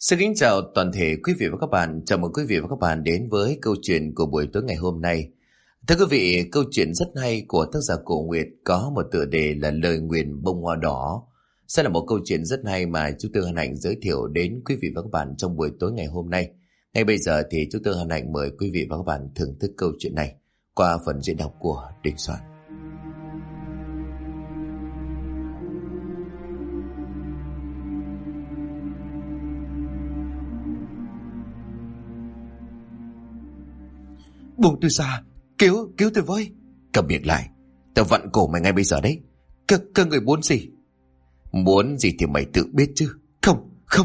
Xin kính chào toàn thể quý vị và các bạn. Chào mừng quý vị và các bạn đến với câu chuyện của buổi tối ngày hôm nay. Thưa quý vị, câu chuyện rất hay của tác giả Cổ Nguyệt có một tựa đề là Lời Nguyền Bông Hoa Đỏ. Sẽ là một câu chuyện rất hay mà chúng tôi hân hạnh giới thiệu đến quý vị và các bạn trong buổi tối ngày hôm nay. Ngay bây giờ thì chúng tôi hân hạnh mời quý vị và các bạn thưởng thức câu chuyện này qua phần diễn đọc của Đình Soạn. Buông tôi ra, cứu tôi với. Cầm miệng lại, tao vặn cổ mày ngay bây giờ đấy. Các người muốn gì? Muốn gì thì mày tự biết chứ. Không.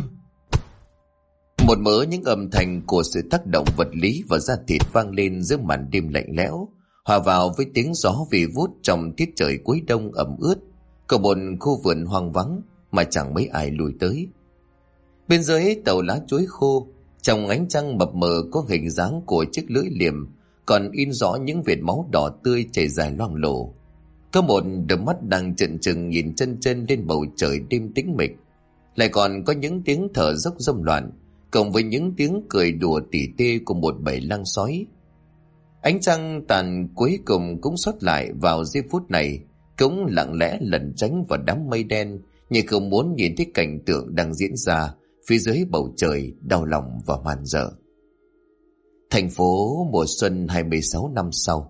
Một mớ những âm thanh của sự tác động vật lý và da thịt vang lên giữa màn đêm lạnh lẽo, hòa vào với tiếng gió vì vút trong tiết trời cuối đông ẩm ướt của một khu vườn hoang vắng mà chẳng mấy ai lùi tới. Bên dưới tàu lá chuối khô, trong ánh trăng mập mờ có hình dáng của chiếc lưỡi liềm, còn in rõ những vệt máu đỏ tươi chảy dài loang lổ. Có một đôi mắt đang trợn trừng nhìn chân chân lên bầu trời đêm tĩnh mịch. Lại còn có những tiếng thở dốc rông loạn, cộng với những tiếng cười đùa tỉ tê của một bầy lang sói. Ánh trăng tàn cuối cùng cũng xuất lại vào giây phút này, cũng lặng lẽ lẩn tránh vào đám mây đen, như không muốn nhìn thấy cảnh tượng đang diễn ra phía dưới bầu trời đau lòng và man dợ. Thành phố mùa xuân 26 năm sau.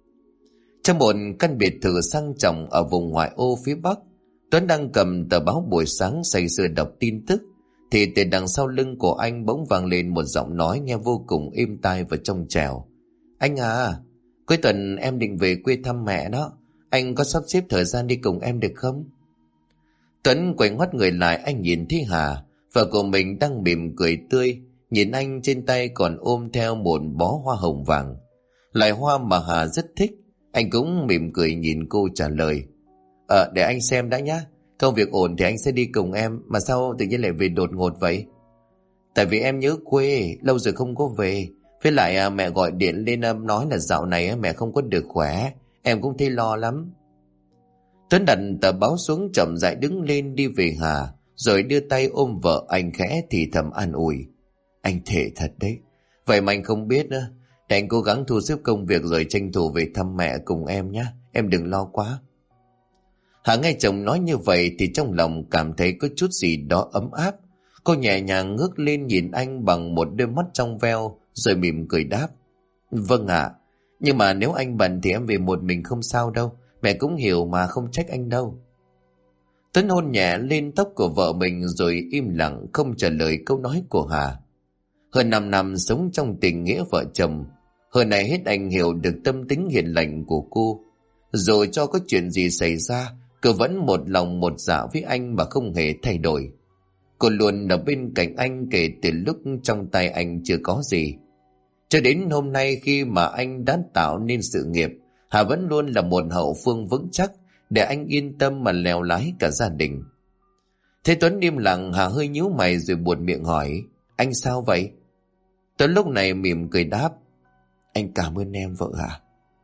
Trong một căn biệt thự sang trọng ở vùng ngoại ô phía Bắc, Tuấn đang cầm tờ báo buổi sáng say sưa đọc tin tức, thì từ đằng sau lưng của anh bỗng vang lên một giọng nói nghe vô cùng êm tai và trong trẻo. Anh à, cuối tuần em định về quê thăm mẹ đó, anh có sắp xếp thời gian đi cùng em được không? Tuấn quay ngoắt người lại, anh nhìn thấy Hà, vợ của mình đang mỉm cười tươi, nhìn anh trên tay còn ôm theo một bó hoa hồng vàng, loại hoa mà Hà rất thích. Anh cũng mỉm cười nhìn cô trả lời: để anh xem đã nhá, công việc ổn thì anh sẽ đi cùng em, mà sao tự nhiên lại về đột ngột vậy? Tại vì em nhớ quê, lâu rồi không có về, với lại mẹ gọi điện lên nói là dạo này mẹ không có được khỏe, em cũng thấy lo lắm. Tuấn đặt tờ báo xuống, chậm rãi đứng lên đi về Hà, rồi đưa tay ôm vợ anh khẽ thì thầm an ủi: Anh thề thật đấy, vậy mà anh không biết nữa. Để anh cố gắng thu xếp công việc rồi tranh thủ về thăm mẹ cùng em nhé, em đừng lo quá. Hà nghe chồng nói như vậy thì trong lòng cảm thấy có chút gì đó ấm áp. Cô nhẹ nhàng ngước lên nhìn anh bằng một đôi mắt trong veo, rồi mỉm cười đáp: Vâng ạ, nhưng mà nếu anh bận thì em về một mình không sao đâu, mẹ cũng hiểu mà, không trách anh đâu. Tuấn hôn nhẹ lên tóc của vợ mình rồi im lặng không trả lời câu nói của Hà. Hơn 5 năm sống trong tình nghĩa vợ chồng, hơn này hết anh hiểu được tâm tính hiền lành của cô. Rồi cho có chuyện gì xảy ra, cô vẫn một lòng một dạ với anh mà không hề thay đổi. Cô luôn ở bên cạnh anh kể từ lúc trong tay anh chưa có gì. Cho đến hôm nay khi mà anh đã tạo nên sự nghiệp, Hà vẫn luôn là một hậu phương vững chắc để anh yên tâm mà lèo lái cả gia đình. Thế Tuấn im lặng, Hà hơi nhíu mày rồi buột miệng hỏi: Anh sao vậy? Tuấn lúc này mỉm cười đáp: Anh cảm ơn em vợ Hà.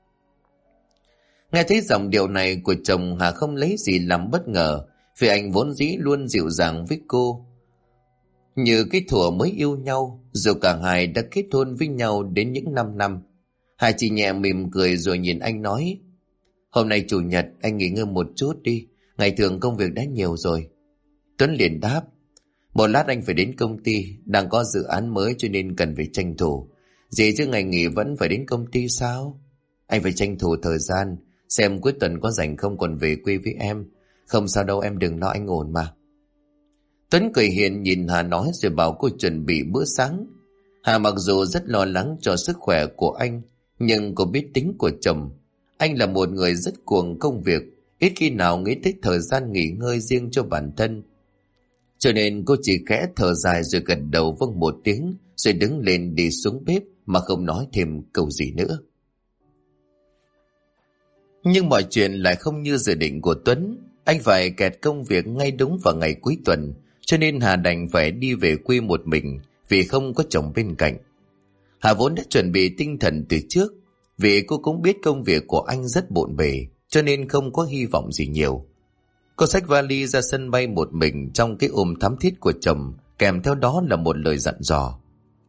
Nghe thấy giọng điệu này của chồng, Hà không lấy gì làm bất ngờ, vì anh vốn dĩ luôn dịu dàng với cô, như cái thuở mới yêu nhau, dù cả hai đã kết hôn với nhau đến những 5 năm. Hà chỉ nhẹ mỉm cười rồi nhìn anh nói: Hôm nay chủ nhật, anh nghỉ ngơi một chút đi, ngày thường công việc đã nhiều rồi. Tuấn liền đáp: Một lát anh phải đến công ty, đang có dự án mới cho nên cần phải tranh thủ. Gì chứ ngày nghỉ vẫn phải đến công ty sao? Anh phải tranh thủ thời gian, xem cuối tuần có rảnh không còn về quê với em. Không sao đâu, em đừng lo, anh ổn mà. Tuấn cười hiền nhìn Hà nói rồi bảo cô chuẩn bị bữa sáng. Hà mặc dù rất lo lắng cho sức khỏe của anh, nhưng cô biết tính của chồng. Anh là một người rất cuồng công việc, ít khi nào nghĩ tới thời gian nghỉ ngơi riêng cho bản thân. Cho nên cô chỉ khẽ thở dài rồi gật đầu vâng một tiếng, rồi đứng lên đi xuống bếp mà không nói thêm câu gì nữa. Nhưng mọi chuyện lại không như dự định của Tuấn. Anh phải kẹt công việc ngay đúng vào ngày cuối tuần, cho nên Hà đành phải đi về quê một mình vì không có chồng bên cạnh. Hà vốn đã chuẩn bị tinh thần từ trước, vì cô cũng biết công việc của anh rất bộn bề, cho nên không có hy vọng gì nhiều. Cô xách vali ra sân bay một mình trong cái ôm thắm thiết của chồng, kèm theo đó là một lời dặn dò.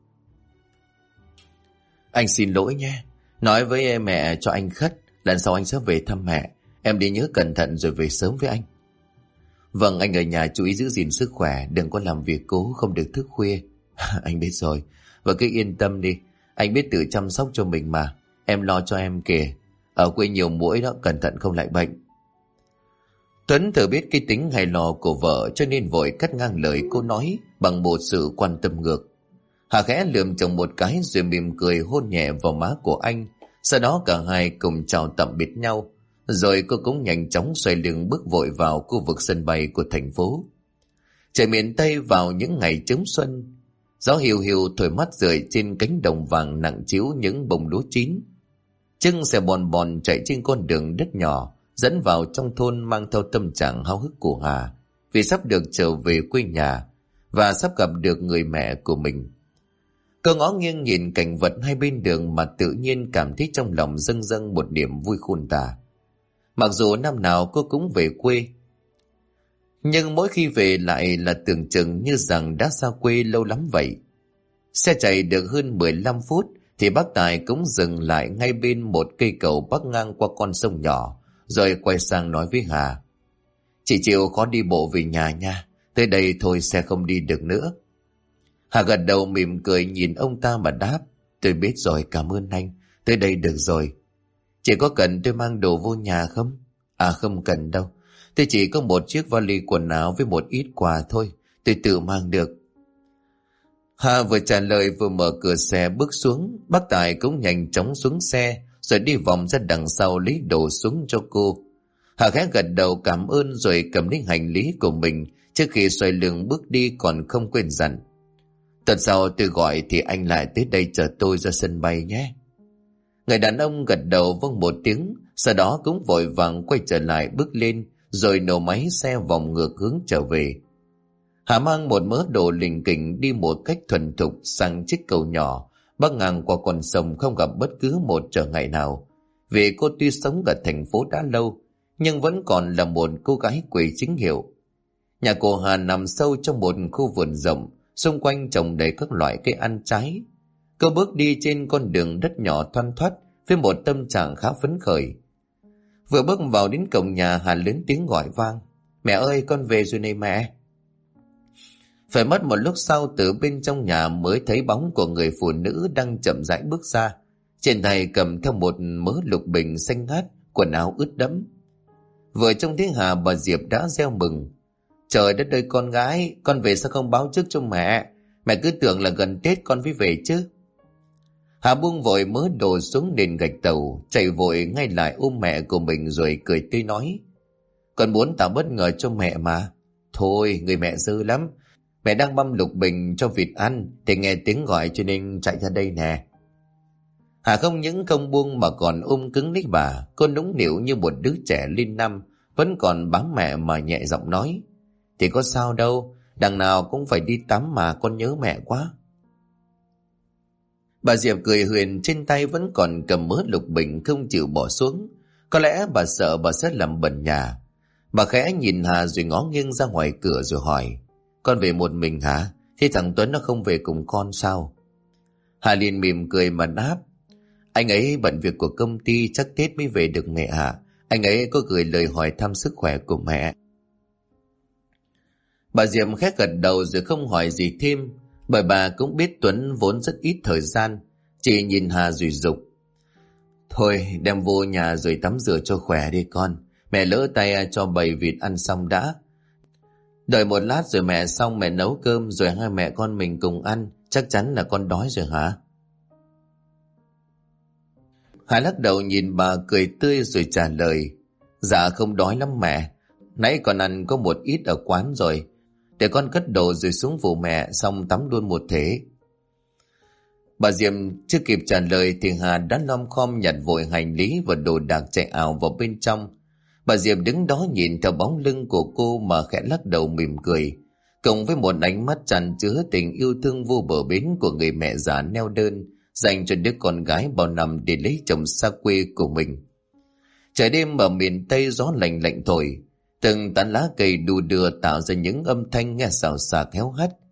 Anh xin lỗi nhé, nói với mẹ cho anh khất, lần sau anh sẽ về thăm mẹ. Em đi nhớ cẩn thận rồi về sớm với anh. Vâng, anh ở nhà chú ý giữ gìn sức khỏe, đừng có làm việc cố, không được thức khuya. Anh biết rồi, và cứ yên tâm đi, anh biết tự chăm sóc cho mình mà. Em lo cho em kìa, ở quê nhiều muỗi đó, cẩn thận không lại bệnh. Tuấn thừa biết cái tính hay lo của vợ cho nên vội cắt ngang lời cô nói bằng một sự quan tâm ngược. Hà khẽ lườm chồng một cái rồi mỉm cười hôn nhẹ vào má của anh. Sau đó cả hai cùng chào tạm biệt nhau. Rồi cô cũng nhanh chóng xoay lưng bước vội vào khu vực sân bay của thành phố. Trời miền Tây vào những ngày chớm xuân, gió hiu hiu thổi mắt rượi trên cánh đồng vàng nặng chiếu những bông lúa chín. Chân xe bòn bòn chạy trên con đường đất nhỏ dẫn vào trong thôn, mang theo tâm trạng háo hức của Hà vì sắp được trở về quê nhà và sắp gặp được người mẹ của mình. Cô ngó nghiêng nhìn cảnh vật hai bên đường mà tự nhiên cảm thấy trong lòng dâng dâng một niềm vui khôn tả. Mặc dù năm nào cô cũng về quê, nhưng mỗi khi về lại là tưởng chừng như rằng đã xa quê lâu lắm vậy. Xe chạy được hơn 15 phút thì bác Tài cũng dừng lại ngay bên một cây cầu bắc ngang qua con sông nhỏ, rồi quay sang nói với Hà: Chị chịu khó đi bộ về nhà nha, tới đây thôi xe không đi được nữa. Hà gật đầu mỉm cười nhìn ông ta mà đáp: Tôi biết rồi, cảm ơn anh, tới đây được rồi. Chị có cần tôi mang đồ vô nhà không? À không cần đâu, tôi chỉ có một chiếc vali quần áo với một ít quà thôi, tôi tự mang được. Hà vừa trả lời vừa mở cửa xe bước xuống. Bác Tài cũng nhanh chóng xuống xe rồi đi vòng ra đằng sau lấy đồ xuống cho cô. Hà khẽ gật đầu cảm ơn rồi cầm lấy hành lý của mình, trước khi xoay lưng bước đi còn không quên dặn: Tuần sau tôi gọi thì anh lại tới đây chờ tôi ra sân bay nhé. Người đàn ông gật đầu vâng một tiếng, sau đó cũng vội vàng quay trở lại bước lên rồi nổ máy xe vòng ngược hướng trở về. Hà mang một mớ đồ lỉnh kỉnh đi một cách thuần thục sang chiếc cầu nhỏ bắc ngang qua con sông, không gặp bất cứ một trở ngại nào. Vì cô tuy sống ở thành phố đã lâu nhưng vẫn còn là một cô gái quê chính hiệu. Nhà cô Hà nằm sâu trong một khu vườn rộng, xung quanh trồng đầy các loại cây ăn trái. Cô bước đi trên con đường đất nhỏ thoăn thoắt với một tâm trạng khá phấn khởi. Vừa bước vào đến cổng nhà, Hà lớn tiếng gọi vang: Mẹ ơi, con về rồi này mẹ. Phải mất một lúc sau, từ bên trong nhà mới thấy bóng của người phụ nữ đang chậm rãi bước ra. Trên tay cầm theo một mớ lục bình xanh ngát, quần áo ướt đẫm. Vừa trông thấy Hà, bà Diệp đã reo mừng: Trời đất ơi con gái, con về sao không báo trước cho mẹ? Mẹ cứ tưởng là gần Tết con mới về chứ. Hà buông vội mớ đồ xuống nền gạch tàu, chạy vội ngay lại ôm mẹ của mình rồi cười tươi nói: Con muốn tạo bất ngờ cho mẹ mà. Thôi, người mẹ dơ lắm. Mẹ đang băm lục bình cho vịt ăn thì nghe tiếng gọi cho nên chạy ra đây nè. Hà không những không buông mà còn ôm cứng lấy bà. Cô nũng nịu như một đứa trẻ lên năm, vẫn còn bám mẹ mà nhẹ giọng nói: Thì có sao đâu, đằng nào cũng phải đi tắm mà, con nhớ mẹ quá. Bà Diệp cười huyền, trên tay vẫn còn cầm mớ lục bình không chịu bỏ xuống. Có lẽ bà sợ bà sẽ làm bẩn nhà. Bà khẽ nhìn Hà rồi ngó nghiêng ra ngoài cửa rồi hỏi: Con về một mình hả? Thế thằng Tuấn nó không về cùng con sao? Hà liền mỉm cười mà đáp: Anh ấy bận việc của công ty, chắc Tết mới về được mẹ ạ. Anh ấy có gửi lời hỏi thăm sức khỏe của mẹ. Bà Diệp khẽ gật đầu rồi không hỏi gì thêm, bởi bà cũng biết Tuấn vốn rất ít thời gian. Chị nhìn Hà rồi giục: Thôi đem vô nhà rồi tắm rửa cho khỏe đi con. Mẹ lỡ tay cho bầy vịt ăn xong đã. Đợi một lát rồi mẹ xong mẹ nấu cơm rồi hai mẹ con mình cùng ăn. Chắc chắn là con đói rồi hả? Hà lắc đầu nhìn bà cười tươi rồi trả lời: Dạ không đói lắm mẹ. Nãy con ăn có một ít ở quán rồi. Để con cất đồ rồi xuống phụ mẹ xong tắm luôn một thể. Bà Diệm chưa kịp trả lời thì Hà đã lom khom nhặt vội hành lý và đồ đạc chạy ảo vào bên trong. Bà Diệp đứng đó nhìn theo bóng lưng của cô mà khẽ lắc đầu mỉm cười, cộng với một ánh mắt tràn chứa tình yêu thương vô bờ bến của người mẹ già neo đơn dành cho đứa con gái bao năm để lấy chồng xa quê của mình. Trời đêm ở miền Tây gió lạnh lạnh thổi, từng tán lá cây đu đưa tạo ra những âm thanh nghe xào xạc héo hắt.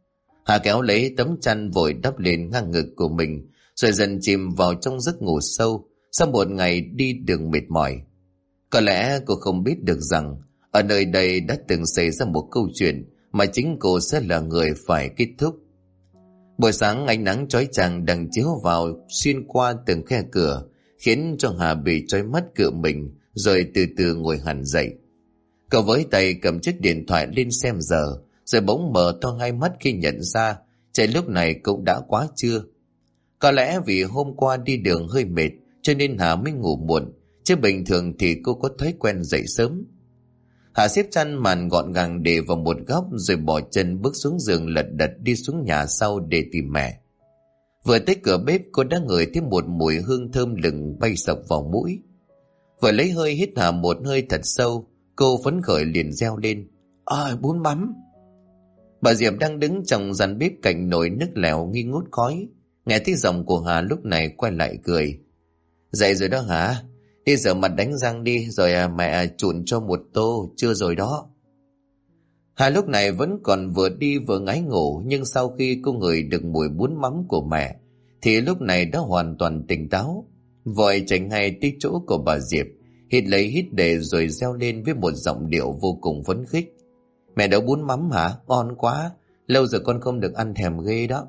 Hà kéo lấy tấm chăn vội đắp lên ngang ngực của mình, rồi dần chìm vào trong giấc ngủ sâu sau một ngày đi đường mệt mỏi. Có lẽ cô không biết được rằng ở nơi đây đã từng xảy ra một câu chuyện mà chính cô sẽ là người phải kết thúc. Buổi sáng ánh nắng chói chang đang chiếu vào xuyên qua từng khe cửa, khiến cho Hà bị chói mắt cựa mình, rồi từ từ ngồi hẳn dậy. Cậu với tay cầm chiếc điện thoại lên xem giờ, rồi bỗng mở to hai mắt khi nhận ra trời lúc này cũng đã quá trưa. Có lẽ vì hôm qua đi đường hơi mệt cho nên Hà mới ngủ muộn, chứ bình thường thì cô có thói quen dậy sớm. Hà xếp chăn màn gọn gàng để vào một góc, rồi bỏ chân bước xuống giường lật đật đi xuống nhà sau để tìm mẹ. Vừa tới cửa bếp, cô đã ngửi thấy một mùi hương thơm lừng bay sộc vào mũi. Vừa lấy hơi hít hà một hơi thật sâu, cô phấn khởi liền reo lên: Bún mắm! Bà Diệp đang đứng trong gian bếp cạnh nồi nước lèo nghi ngút khói, nghe thấy giọng của Hà lúc này quay lại cười: Dậy rồi đó hả? Đi rửa mặt đánh răng đi, rồi mẹ trụn cho một tô, chưa rồi đó. Hà lúc này vẫn còn vừa đi vừa ngáy ngủ, nhưng sau khi cô ngửi được mùi bún mắm của mẹ thì lúc này đã hoàn toàn tỉnh táo. Vội chạy ngay tới chỗ của bà Diệp, hít lấy hít để rồi reo lên với một giọng điệu vô cùng phấn khích: Mẹ nấu bún mắm hả? Ngon quá, lâu rồi con không được ăn, thèm ghê đó.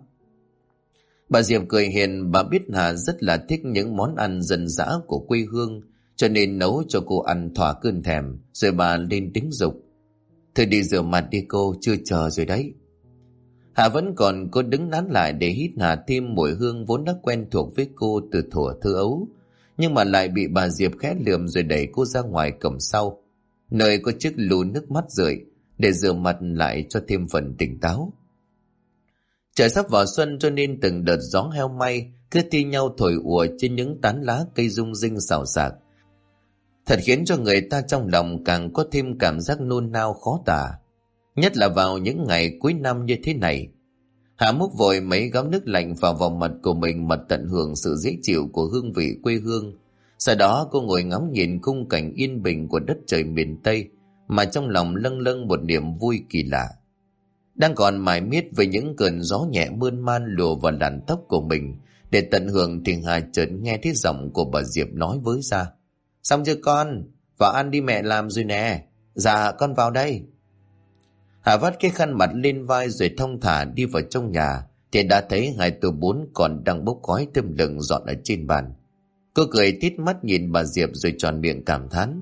Bà Diệp cười hiền, bà biết Hà rất là thích những món ăn dân dã của quê hương, cho nên nấu cho cô ăn thỏa cơn thèm, rồi bà lên tiếng giục: Thôi đi rửa mặt đi cô, chưa chờ rồi đấy. Hà vẫn còn cô đứng nán lại để hít hà thêm mùi hương vốn đã quen thuộc với cô từ thuở thơ ấu, nhưng mà lại bị bà Diệp khẽ lườm rồi đẩy cô ra ngoài cổng sau, nơi có chiếc lu nước mắt rượi để rửa mặt lại cho thêm phần tỉnh táo. Trời sắp vào xuân cho nên từng đợt gió heo may cứ thi nhau thổi ùa trên những tán lá cây rung rinh xào xạc, thật khiến cho người ta trong lòng càng có thêm cảm giác nôn nao khó tả, nhất là vào những ngày cuối năm như thế này. Hà múc vội mấy gáo nước lạnh vào vòng mặt của mình mà tận hưởng sự dễ chịu của hương vị quê hương. Sau đó cô ngồi ngắm nhìn khung cảnh yên bình của đất trời miền Tây mà trong lòng lâng lâng một niềm vui kỳ lạ. Đang còn mải miết với những cơn gió nhẹ mơn man lùa vào làn tóc của mình để tận hưởng thì Hà chợt nghe thấy giọng của bà Diệp nói với ra: Xong chưa con? Vào ăn đi, mẹ làm rồi nè. Dạ con vào đây. Hà vắt cái khăn mặt lên vai rồi thong thả đi vào trong nhà thì đã thấy hai tô bún còn đang bốc khói thơm lừng dọn ở trên bàn. Cô cười tít mắt nhìn bà Diệp rồi tròn miệng cảm thán: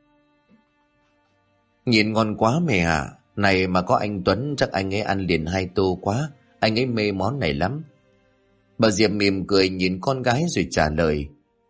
Nhìn ngon quá mẹ à. Này mà có anh Tuấn chắc anh ấy ăn liền 2 tô quá. Anh ấy mê món này lắm. Bà Diệp mỉm cười nhìn con gái rồi trả lời: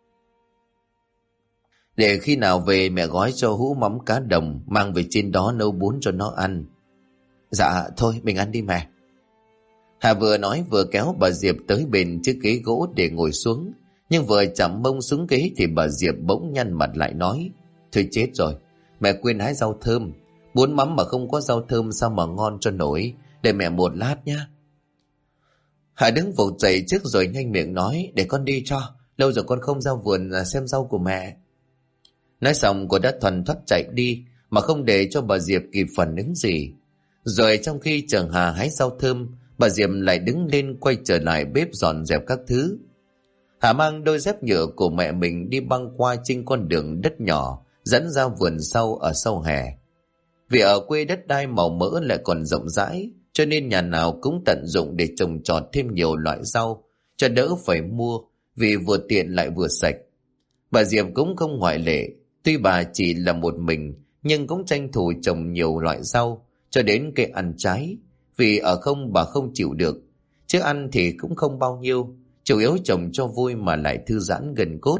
Để khi nào về mẹ gói cho hũ mắm cá đồng, mang về trên đó nấu bún cho nó ăn. Dạ thôi mình ăn đi mẹ. Hà vừa nói vừa kéo bà Diệp tới bên chiếc ghế gỗ để ngồi xuống, nhưng vừa chạm mông xuống ghế thì bà Diệp bỗng nhăn mặt lại nói: Thôi chết rồi, mẹ quên hái rau thơm. Bún mắm mà không có rau thơm sao mà ngon cho nổi. Để mẹ một lát nhá. Hà đứng vụt dậy trước rồi nhanh miệng nói: Để con đi cho, lâu rồi con không ra vườn xem rau của mẹ. Nói xong cô đã thuần thoắt chạy đi mà không để cho bà Diệp kịp phản ứng gì. Rồi trong khi chờ Hà hái rau thơm, bà Diệp lại đứng lên quay trở lại bếp dọn dẹp các thứ. Hà mang đôi dép nhựa của mẹ mình đi băng qua trên con đường đất nhỏ dẫn ra vườn sau ở sau hè. Vì ở quê đất đai màu mỡ lại còn rộng rãi, cho nên nhà nào cũng tận dụng để trồng trọt thêm nhiều loại rau cho đỡ phải mua, vì vừa tiện lại vừa sạch. Bà Diệp cũng không ngoại lệ, tuy bà chỉ là một mình nhưng cũng tranh thủ trồng nhiều loại rau cho đến cây ăn trái, vì ở không bà không chịu được, chứ ăn thì cũng không bao nhiêu, chủ yếu trồng cho vui mà lại thư giãn gần cốt.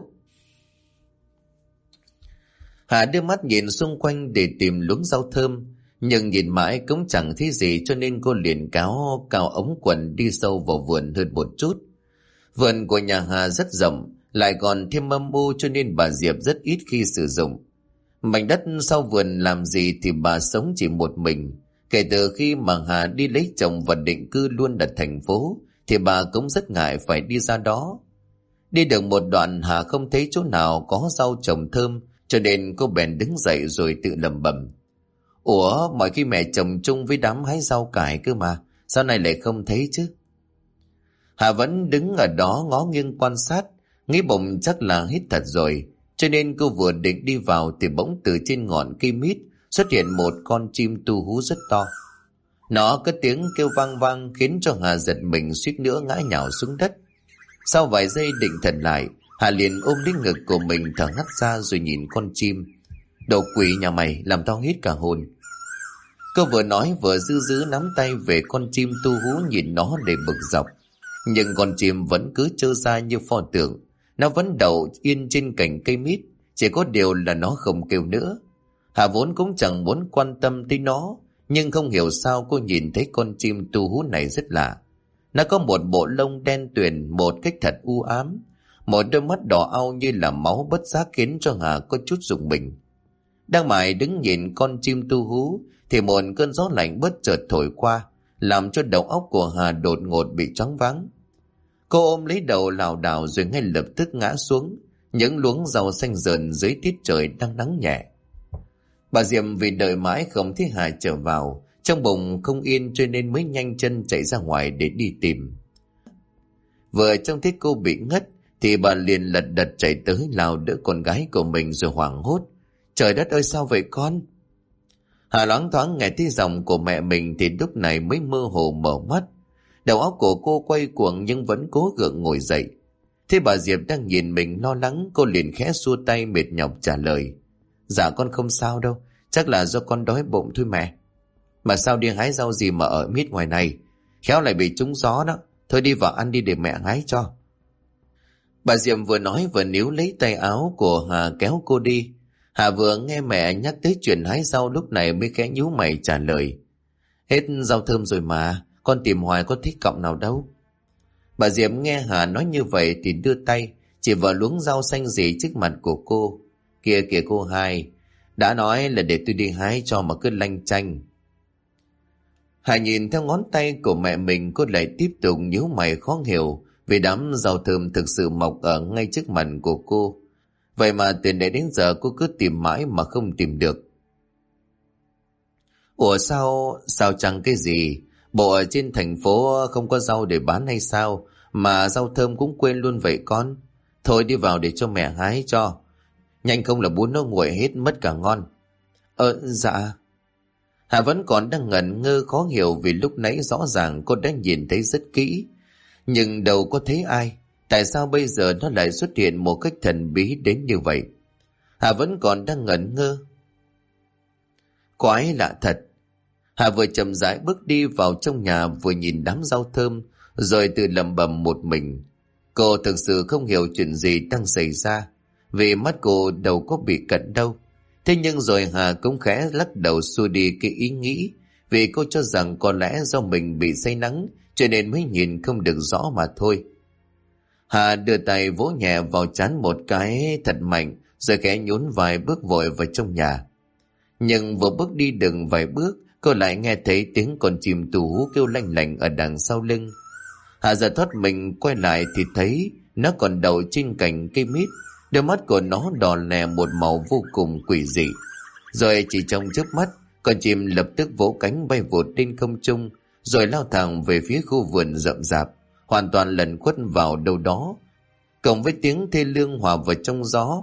Hà đưa mắt nhìn xung quanh để tìm luống rau thơm, nhưng nhìn mãi cũng chẳng thấy gì, cho nên cô liền cáo cao ống quần đi sâu vào vườn hơn một chút. Vườn của nhà Hà rất rộng, lại còn thêm âm u cho nên bà Diệp rất ít khi sử dụng. Mảnh đất sau vườn làm gì thì bà sống chỉ một mình. Kể từ khi mà Hà đi lấy chồng và định cư luôn ở thành phố thì bà cũng rất ngại phải đi ra đó. Đi được một đoạn Hà không thấy chỗ nào có rau trồng thơm, cho nên cô bèn đứng dậy rồi tự lẩm bẩm: Ủa, mọi khi mẹ trồng chung với đám hái rau cải cơ mà, Sao này lại không thấy chứ? Hà vẫn đứng ở đó ngó nghiêng quan sát, nghĩ bụng chắc là hít thật rồi, cho nên cô vừa định đi vào thì bỗng từ trên ngọn cây mít xuất hiện một con chim tu hú rất to. Nó có tiếng kêu vang vang khiến cho Hà giật mình suýt nữa ngã nhào xuống đất. Sau vài giây định thần lại, Hà liền ôm lấy ngực của mình thở hắt ra rồi nhìn con chim. Đồ quỷ nhà mày, làm tao hít cả hồn. Cô vừa nói vừa giữ nắm tay về con chim tu hú, nhìn nó để bực dọc. Nhưng con chim vẫn cứ trơ ra như pho tượng. Nó vẫn đậu yên trên cành cây mít, chỉ có điều là nó không kêu nữa. Hà vốn cũng chẳng muốn quan tâm tới nó, nhưng không hiểu sao cô nhìn thấy con chim tu hú này rất lạ. Nó có một bộ lông đen tuyền một cách thật u ám, một đôi mắt đỏ au như là máu bất giác khiến cho Hà có chút rùng mình. Đang mải đứng nhìn con chim tu hú thì một cơn gió lạnh bất chợt thổi qua, làm cho đầu óc của Hà đột ngột bị choáng váng. Cô ôm lấy đầu lảo đảo rồi ngay lập tức ngã xuống những luống rau xanh rờn dưới tiết trời đang nắng nhẹ. Bà Diệm vì đợi mãi không thấy Hà trở vào, trong bụng không yên cho nên mới nhanh chân chạy ra ngoài để đi tìm. Vừa trông thấy cô bị ngất thì bà liền lật đật chạy tới lao đỡ con gái của mình rồi hoảng hốt. Trời đất ơi, sao vậy con? Hà loáng thoáng nghe thấy giọng của mẹ mình thì lúc này mới mơ hồ mở mắt. Đầu óc của cô quay cuồng nhưng vẫn cố gượng ngồi dậy. Thế bà Diệp đang nhìn mình lo lắng, cô liền khẽ xua tay mệt nhọc trả lời. Dạ con không sao đâu, chắc là do con đói bụng thôi mẹ. Mà sao đi hái rau gì mà ở mít ngoài này, khéo lại bị trúng gió đó. Thôi đi vào ăn đi để mẹ hái cho. Bà Diệp vừa nói vừa níu lấy tay áo của Hà kéo cô đi. Hà vừa nghe mẹ nhắc tới chuyện hái rau lúc này mới khẽ nhíu mày trả lời. Hết rau thơm rồi mà, con tìm hoài có thích cọng nào đâu. Bà Diệp nghe Hà nói như vậy thì đưa tay chỉ vào luống rau xanh rì trước mặt của cô. Kìa kìa cô hai, đã nói là để tôi đi hái cho mà cứ lanh chanh. Hà nhìn theo ngón tay của mẹ mình, cô lại tiếp tục nhíu mày khó hiểu vì đám rau thơm thực sự mọc ở ngay trước mặt của cô. Vậy mà từ nãy đến giờ cô cứ tìm mãi mà không tìm được. Ủa sao chẳng cái gì? Bộ ở trên thành phố không có rau để bán hay sao? Mà rau thơm cũng quên luôn vậy con. Thôi đi vào để cho mẹ hái cho. Nhanh không là bún nó nguội hết mất cả ngon. Dạ. Hà vẫn còn đang ngẩn ngơ khó hiểu vì lúc nãy rõ ràng cô đã nhìn thấy rất kỹ. Nhưng đâu có thấy ai. Tại sao bây giờ nó lại xuất hiện một cách thần bí đến như vậy? Hà vẫn còn đang ngẩn ngơ. Quái lạ thật. Hà vừa chậm rãi bước đi vào trong nhà vừa nhìn đám rau thơm rồi tự lẩm bẩm một mình. Cô thực sự không hiểu chuyện gì đang xảy ra vì mắt cô đâu có bị cận đâu. Thế nhưng rồi Hà cũng khẽ lắc đầu xua đi cái ý nghĩ vì cô cho rằng có lẽ do mình bị say nắng cho nên mới nhìn không được rõ mà thôi. Hà đưa tay vỗ nhẹ vào trán một cái thật mạnh rồi khẽ nhún vài bước vội vào trong nhà. Nhưng vừa bước đi được vài bước cô lại nghe thấy tiếng con chim tu hú kêu lanh lành ở đằng sau lưng. Hà giật thoát mình quay lại thì thấy nó còn đậu trên cành cây mít. Đôi mắt của nó đỏ lè một màu vô cùng quỷ dị. Rồi chỉ trong chớp mắt con chim lập tức vỗ cánh bay vụt lên không trung rồi lao thẳng về phía khu vườn rậm rạp, hoàn toàn lẩn khuất vào đâu đó, cộng với tiếng thê lương hòa vào trong gió,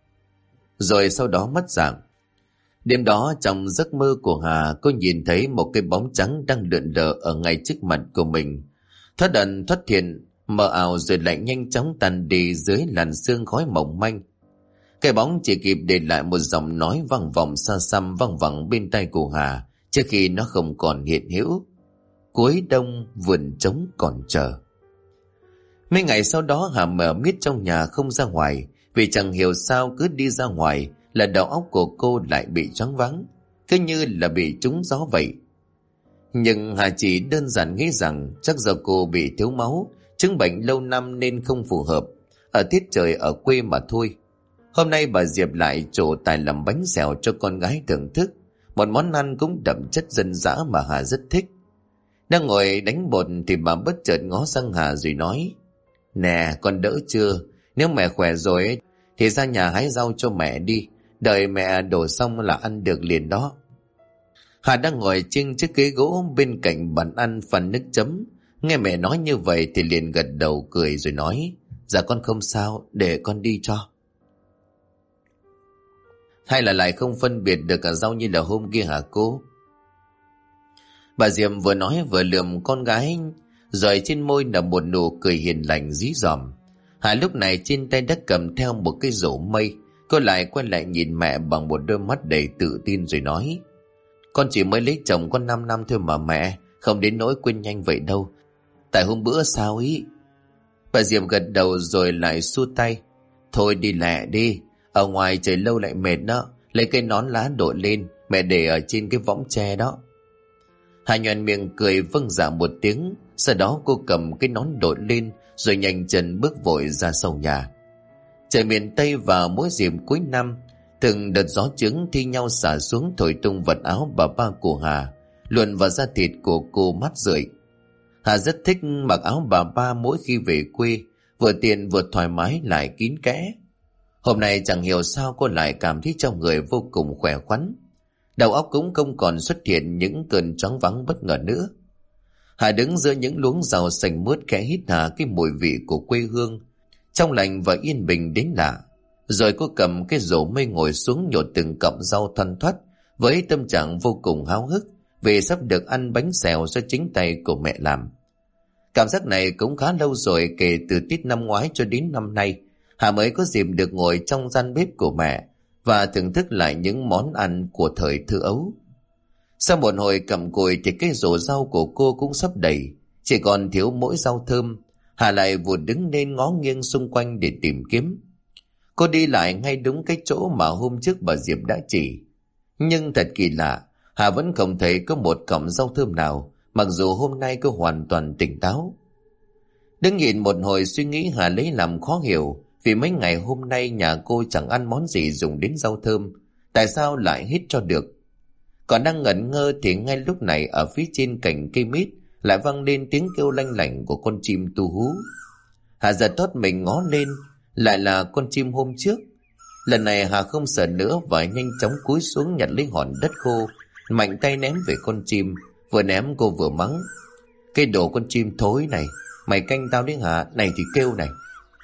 rồi sau đó mất dạng. Đêm đó trong giấc mơ của Hà, cô nhìn thấy một cái bóng trắng đang lượn lờ ở ngay trước mặt của mình, thoát ẩn thoát hiện, mờ ảo rồi lại nhanh chóng tan đi dưới làn sương khói mỏng manh. Cái bóng chỉ kịp để lại một giọng nói vang vọng xa xăm vang vẳng bên tai của Hà trước khi nó không còn hiện hữu. Cuối đông vườn trống còn chờ. Mấy ngày sau đó Hà mở miết trong nhà không ra ngoài vì chẳng hiểu sao cứ đi ra ngoài là đầu óc của cô lại bị choáng váng, cứ như là bị trúng gió vậy. Nhưng Hà chỉ đơn giản nghĩ rằng chắc do cô bị thiếu máu, chứng bệnh lâu năm nên không phù hợp ở tiết trời ở quê mà thôi. Hôm nay bà Diệp lại trổ tài làm bánh xèo cho con gái thưởng thức, một món ăn cũng đậm chất dân dã mà Hà rất thích. Đang ngồi đánh bột thì bà bất chợt ngó sang Hà rồi nói: Nè, con đỡ chưa? Nếu mẹ khỏe rồi thì ra nhà hái rau cho mẹ đi, đợi mẹ đổ xong là ăn được liền đó. Hà đang ngồi trên chiếc ghế gỗ bên cạnh bàn ăn phan nước chấm. Nghe mẹ nói như vậy thì liền gật đầu cười rồi nói: Dạ con không sao, để con đi cho. Hay là lại không phân biệt được cả rau như là hôm kia hả cô? Bà Diệp vừa nói vừa lườm con gái, rồi trên môi là một nụ cười hiền lành dí dỏm. Hà lúc này trên tay đã cầm theo một cái rổ mây. Cô lại quay lại nhìn mẹ bằng một đôi mắt đầy tự tin rồi nói: Con chỉ mới lấy chồng có 5 năm thôi mà mẹ, không đến nỗi quên nhanh vậy đâu. Tại hôm bữa sao ý? Bà Diệp gật đầu rồi lại xua tay: Thôi đi lẹ đi, ở ngoài trời lâu lại mệt đó. Lấy cây nón lá đội lên, mẹ để ở trên cái võng tre đó. Hà nhoẻn miệng cười vâng dạ một tiếng. Sau đó cô cầm cái nón đội lên rồi nhanh chân bước vội ra sau nhà. Trời miền Tây vào mỗi dịp cuối năm, từng đợt gió trứng thi nhau xả xuống thổi tung vật áo bà ba của Hà, luồn vào da thịt của cô mát rượi. Hà rất thích mặc áo bà ba mỗi khi về quê, vừa tiện vừa thoải mái lại kín kẽ. Hôm nay chẳng hiểu sao cô lại cảm thấy trong người vô cùng khỏe khoắn. Đầu óc cũng không còn xuất hiện những cơn choáng váng bất ngờ nữa. Hà đứng giữa những luống rau xanh mướt khẽ hít hà cái mùi vị của quê hương, trong lành và yên bình đến lạ. Rồi cô cầm cái rổ mây ngồi xuống nhổ từng cọng rau thoăn thoắt với tâm trạng vô cùng háo hức vì sắp được ăn bánh xèo do chính tay của mẹ làm. Cảm giác này cũng khá lâu rồi, kể từ Tết năm ngoái cho đến năm nay, Hà mới có dịp được ngồi trong gian bếp của mẹ và thưởng thức lại những món ăn của thời thơ ấu. Sau một hồi cặm cụi thì cái rổ rau của cô cũng sắp đầy, chỉ còn thiếu mỗi rau thơm. Hà lại vụt đứng lên ngó nghiêng xung quanh để tìm kiếm. Cô đi lại ngay đúng cái chỗ mà hôm trước bà Diệp đã chỉ. Nhưng thật kỳ lạ, Hà vẫn không thấy có một cọng rau thơm nào, mặc dù hôm nay cô hoàn toàn tỉnh táo. Đứng nhìn một hồi suy nghĩ, Hà lấy làm khó hiểu, vì mấy ngày hôm nay nhà cô chẳng ăn món gì dùng đến rau thơm, tại sao lại hít cho được. Còn đang ngẩn ngơ thì ngay lúc này ở phía trên cành cây mít lại vang lên tiếng kêu lanh lảnh của con chim tu hú. Hà giật thót mình ngó lên, lại là con chim hôm trước. Lần này Hà không sợ nữa và nhanh chóng cúi xuống nhặt lấy hòn đất khô, mạnh tay ném về con chim. Vừa ném cô vừa mắng: Cái đồ con chim thối này, mày canh tao đấy hả? Này thì kêu này.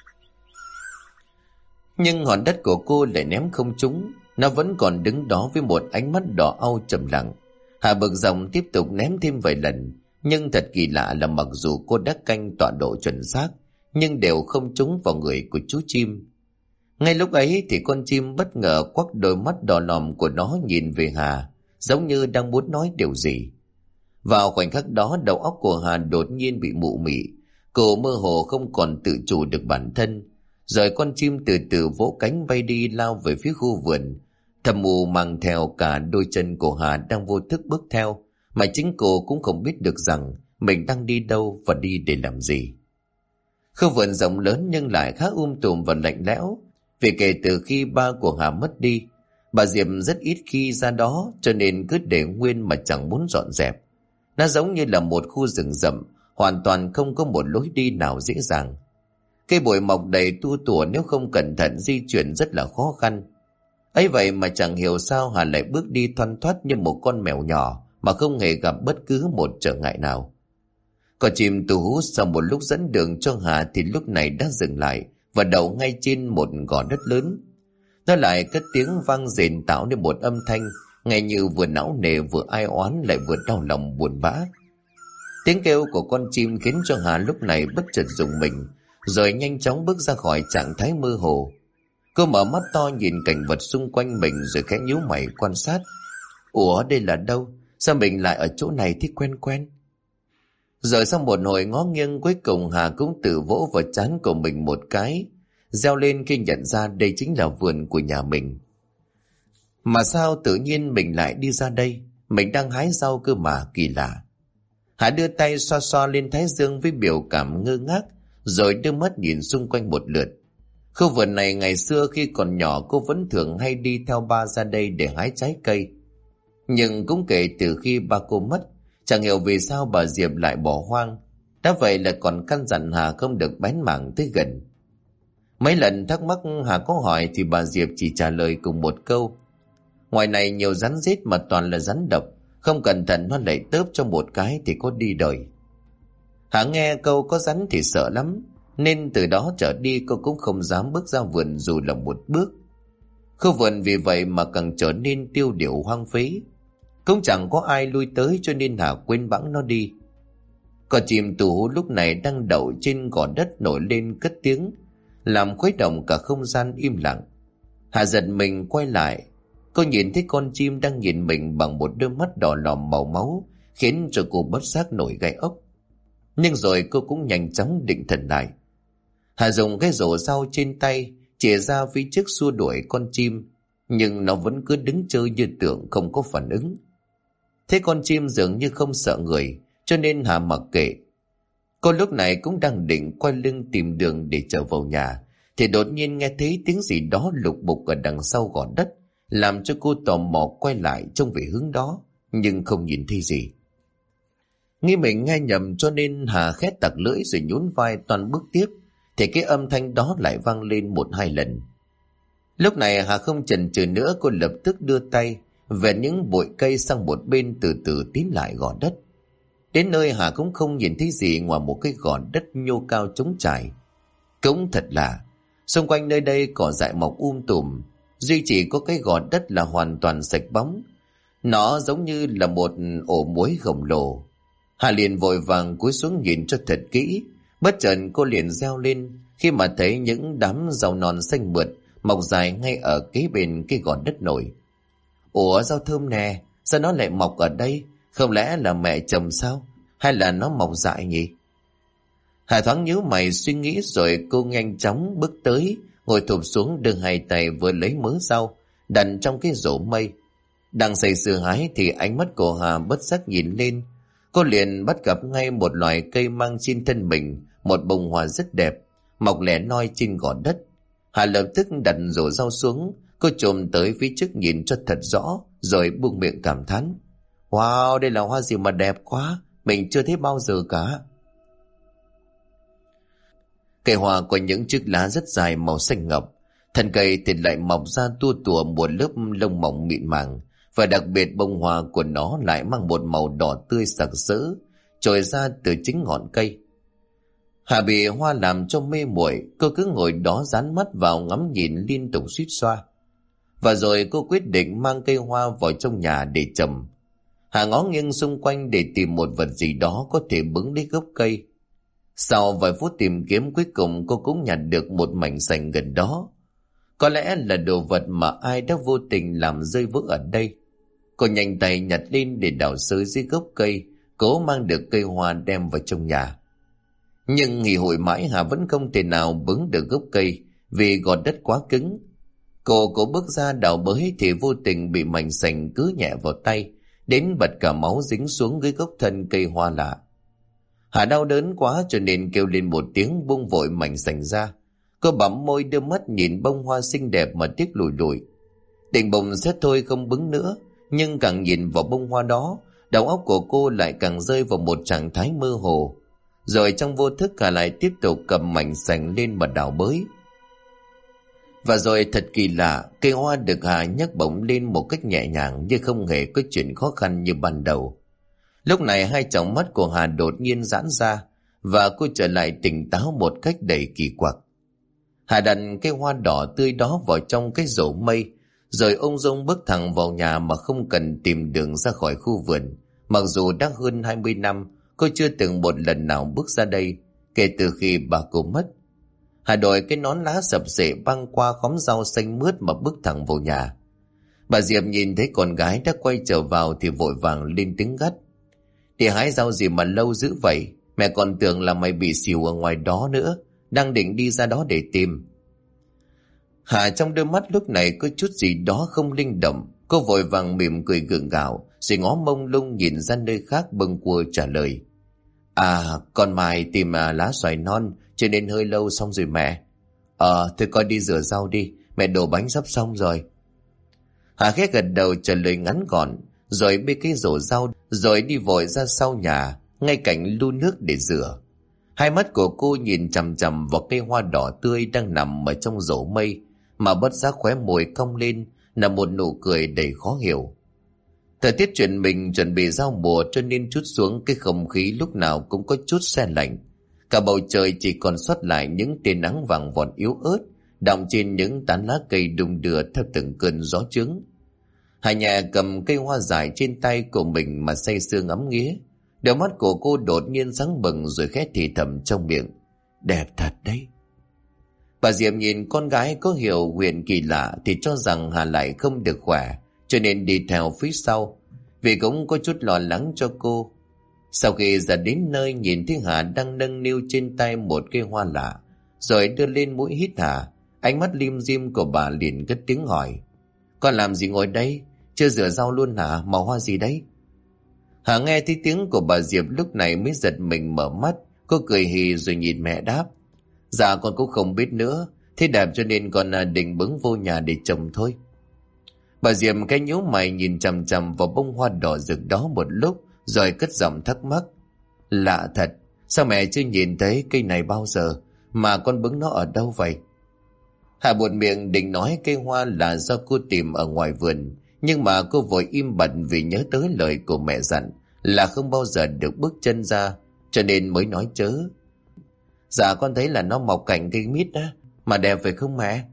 Nhưng hòn đất của cô lại ném không trúng, nó vẫn còn đứng đó với một ánh mắt đỏ au trầm lặng. Hà bực dòng tiếp tục ném thêm vài lần, nhưng thật kỳ lạ là mặc dù cô đã canh tọa độ chuẩn xác, nhưng đều không trúng vào người của chú chim. Ngay lúc ấy thì con chim bất ngờ quắc đôi mắt đỏ lòm của nó nhìn về Hà, giống như đang muốn nói điều gì. Vào khoảnh khắc đó, đầu óc của Hà đột nhiên bị mụ mị, cô mơ hồ không còn tự chủ được bản thân. Rồi con chim từ từ vỗ cánh bay đi, lao về phía khu vườn, thầm mù mang theo cả đôi chân của Hà đang vô thức bước theo, mà chính cô cũng không biết được rằng mình đang đi đâu và đi để làm gì. Khu vườn rộng lớn nhưng lại khá tùm và lạnh lẽo, vì kể từ khi ba của Hà mất đi, bà Diệp rất ít khi ra đó, cho nên cứ để nguyên mà chẳng muốn dọn dẹp. Nó giống như là một khu rừng rậm, hoàn toàn không có một lối đi nào dễ dàng. Cây bụi mọc đầy tua tủa, nếu không cẩn thận di chuyển rất là khó khăn. Ấy vậy mà chẳng hiểu sao Hà lại bước đi thoăn thoắt như một con mèo nhỏ mà không hề gặp bất cứ một trở ngại nào. Con chim tu hú sau một lúc dẫn đường cho Hà thì lúc này đã dừng lại và đậu ngay trên một gò đất lớn. Nó lại cất tiếng vang rền tạo nên một âm thanh nghe như vừa não nề vừa ai oán lại vừa đau lòng buồn bã. Tiếng kêu của con chim khiến cho Hà lúc này bất chợt rùng mình, rồi nhanh chóng bước ra khỏi trạng thái mơ hồ. Cô mở mắt to nhìn cảnh vật xung quanh mình rồi khẽ nhíu mày quan sát. Ủa, đây là đâu? Sao mình lại ở chỗ này thì quen quen? Rồi sau một hồi ngó nghiêng, cuối cùng Hà cũng tự vỗ vào trán của mình một cái, reo lên khi nhận ra đây chính là vườn của nhà mình. Mà sao tự nhiên mình lại đi ra đây? Mình đang hái rau cơ mà, kỳ lạ. Hà đưa tay xoa xoa lên thái dương với biểu cảm ngơ ngác, rồi đưa mắt nhìn xung quanh một lượt. Khu vườn này ngày xưa khi còn nhỏ cô vẫn thường hay đi theo ba ra đây để hái trái cây. Nhưng cũng kể từ khi ba cô mất, chẳng hiểu vì sao bà Diệp lại bỏ hoang. Đã vậy là còn căn dặn Hà không được bén mảng tới gần. Mấy lần thắc mắc Hà có hỏi thì bà Diệp chỉ trả lời cùng một câu: ngoài này nhiều rắn rết mà toàn là rắn độc, không cẩn thận nó lại tớp cho một cái thì có đi đời. Hà nghe câu có rắn thì sợ lắm, nên từ đó trở đi cô cũng không dám bước ra vườn dù là một bước. Khu vườn vì vậy mà càng trở nên tiêu điều hoang phí, cũng chẳng có ai lui tới, cho nên Hà quên bẵng nó đi. Con chim tù hú lúc này đang đậu trên gò đất nổi lên cất tiếng, làm khuấy động cả không gian im lặng. Hà giật mình quay lại, cô nhìn thấy con chim đang nhìn mình bằng một đôi mắt đỏ lòm màu máu, khiến cho cô bất giác nổi gai ốc. Nhưng rồi cô cũng nhanh chóng định thần lại. Hà dùng cái rổ rau trên tay chìa ra phía trước xua đuổi con chim, nhưng nó vẫn cứ đứng chơi như tượng không có phản ứng. Thế con chim dường như không sợ người, cho nên Hà mặc kệ. Cô lúc này cũng đang định quay lưng tìm đường để trở vào nhà, thì đột nhiên nghe thấy tiếng gì đó lục bục ở đằng sau gò đất, làm cho cô tò mò quay lại trông về hướng đó, nhưng không nhìn thấy gì. Nghĩ mình nghe nhầm, cho nên Hà khét tặc lưỡi rồi nhún vai toan bước tiếp, thì cái âm thanh đó lại vang lên 1-2 lần. Lúc này Hà không chần chừ nữa, cô lập tức đưa tay vẹt những bụi cây sang một bên, từ từ tiến lại gò đất. Đến nơi Hà cũng không nhìn thấy gì ngoài một cái gò đất nhô cao trống trải. Cũng thật lạ, xung quanh nơi đây cỏ dại mọc tùm, duy chỉ có cái gò đất là hoàn toàn sạch bóng. Nó giống như là một ổ muối khổng lồ. Hà liền vội vàng cúi xuống nhìn cho thật kỹ. Bất chợt cô liền reo lên khi mà thấy những đám rau non xanh mượt mọc dài ngay ở kế bên cái gò đất nổi. Ủa, rau thơm nè, sao nó lại mọc ở đây? Không lẽ là mẹ trồng sao? Hay là nó mọc dại nhỉ? Hà thoáng nhíu mày suy nghĩ, rồi cô nhanh chóng bước tới, ngồi thụp xuống, đưa hai tay vừa lấy mớ rau đặt trong cái rổ mây. Đang say sưa hái thì ánh mắt của Hà bất giác nhìn lên. Cô liền bắt gặp ngay một loài cây mang trên thân mình một bông hoa rất đẹp, mọc lẻ loi trên gò đất. Hà lập tức đặt rổ rau xuống, cô chồm tới phía trước nhìn cho thật rõ, rồi buông miệng cảm thán: Wow, đây là hoa gì mà đẹp quá, mình chưa thấy bao giờ cả. Cây hoa có những chiếc lá rất dài màu xanh ngọc, thân cây thì lại mọc ra tua tủa một lớp lông mỏng mịn màng, và đặc biệt bông hoa của nó lại mang một màu đỏ tươi sặc sỡ trồi ra từ chính ngọn cây. Hà bị hoa làm cho mê muội, cô cứ ngồi đó dán mắt vào ngắm nhìn liên tục suýt xoa. Và rồi cô quyết định mang cây hoa vào trong nhà để trồng. Hà ngó nghiêng xung quanh để tìm một vật gì đó có thể bứng lấy gốc cây. Sau vài phút tìm kiếm, cuối cùng cô cũng nhặt được một mảnh sành gần đó. Có lẽ là đồ vật mà ai đã vô tình làm rơi vỡ ở đây. Cô nhanh tay nhặt lên để đào xới dưới gốc cây, cố mang được cây hoa đem vào trong nhà. Nhưng nghỉ hội mãi Hà vẫn không thể nào bứng được gốc cây vì gò đất quá cứng. Cô bước ra đào bới thì vô tình bị mảnh sành cứ nhẹ vào tay, đến bật cả máu dính xuống dưới gốc thân cây hoa lạ. Hà đau đớn quá cho nên kêu lên một tiếng, buông vội mảnh sành ra. Cô bặm môi đưa mắt nhìn bông hoa xinh đẹp mà tiếc lùi lùi. Định bụng xét thôi không bứng nữa, nhưng càng nhìn vào bông hoa đó, đầu óc của cô lại càng rơi vào một trạng thái mơ hồ. Rồi trong vô thức Hà lại tiếp tục cầm mảnh sành lên mà đào bới. Và rồi thật kỳ lạ, cây hoa được Hà nhấc bổng lên một cách nhẹ nhàng, như không hề có chuyện khó khăn như ban đầu. Lúc này hai tròng mắt của Hà đột nhiên giãn ra, và cô trở lại tỉnh táo một cách đầy kỳ quặc. Hà đặt cây hoa đỏ tươi đó vào trong cái rổ mây, rồi ung dung bước thẳng vào nhà mà không cần tìm đường ra khỏi khu vườn. Mặc dù đã hơn 20 năm, cô chưa từng một lần nào bước ra đây kể từ khi bà cô mất. Hà đội cái nón lá sập sệ băng qua khóm rau xanh mướt mà bước thẳng vào nhà. Bà Diệp nhìn thấy con gái đã quay trở vào thì vội vàng lên tiếng gắt: "Đi hái rau gì mà lâu dữ vậy? Mẹ còn tưởng là mày bị xỉu ở ngoài đó nữa, đang định đi ra đó để tìm." Hà trong đôi mắt lúc này có chút gì đó không linh động. Cô vội vàng mỉm cười gượng gạo, rồi ngó mông lung nhìn ra nơi khác bâng quơ trả lời: "Con mày tìm lá xoài non cho nên hơi lâu xong rồi mẹ." Thôi con đi rửa rau đi, mẹ đổ bánh sắp xong rồi." Hà khẽ gật đầu trả lời ngắn gọn, rồi bê cái rổ rau rồi đi vội ra sau nhà, ngay cạnh lu nước để rửa. Hai mắt của cô nhìn chằm chằm vào cây hoa đỏ tươi đang nằm ở trong rổ mây, mà bất giác khóe môi cong lên là một nụ cười đầy khó hiểu. Thời tiết chuyển mình chuẩn bị giao mùa cho nên trút xuống cái không khí lúc nào cũng có chút se lạnh. Cả bầu trời chỉ còn sót lại những tia nắng vàng vọt yếu ớt, đọng trên những tán lá cây đung đưa theo từng cơn gió trướng. Hà Nhà cầm cây hoa dài trên tay của mình mà say sưa ngắm nghía. Đôi mắt của cô đột nhiên sáng bừng rồi khẽ thì thầm trong miệng. Đẹp thật đấy. Bà Diệp nhìn con gái có hiệu huyện kỳ lạ thì cho rằng Hà lại không được khỏe, cho nên đi theo phía sau, vì cũng có chút lo lắng cho cô. Sau khi ra đến nơi, nhìn thấy Hà đang nâng niu trên tay một cây hoa lạ, rồi đưa lên mũi hít hà, ánh mắt lim dim của bà liền cất tiếng hỏi. Con làm gì ngồi đây? Chưa rửa rau luôn hả? Màu hoa gì đấy? Hà nghe thấy tiếng của bà Diệp lúc này mới giật mình mở mắt. Cô cười hì rồi nhìn mẹ đáp. Dạ con cũng không biết nữa. Thế đẹp cho nên con định bứng vô nhà để trồng thôi. Bà Diệp cái nhíu mày nhìn chằm chằm vào bông hoa đỏ rực đó một lúc, rồi cất giọng thắc mắc. Lạ thật, sao mẹ chưa nhìn thấy cây này bao giờ, mà con bứng nó ở đâu vậy? Hà buột miệng định nói cây hoa là do cô tìm ở ngoài vườn, nhưng mà cô vội im bặt vì nhớ tới lời của mẹ dặn là không bao giờ được bước chân ra, cho nên mới nói chớ. Dạ con thấy là nó mọc cạnh cây mít á, mà đẹp phải không mẹ?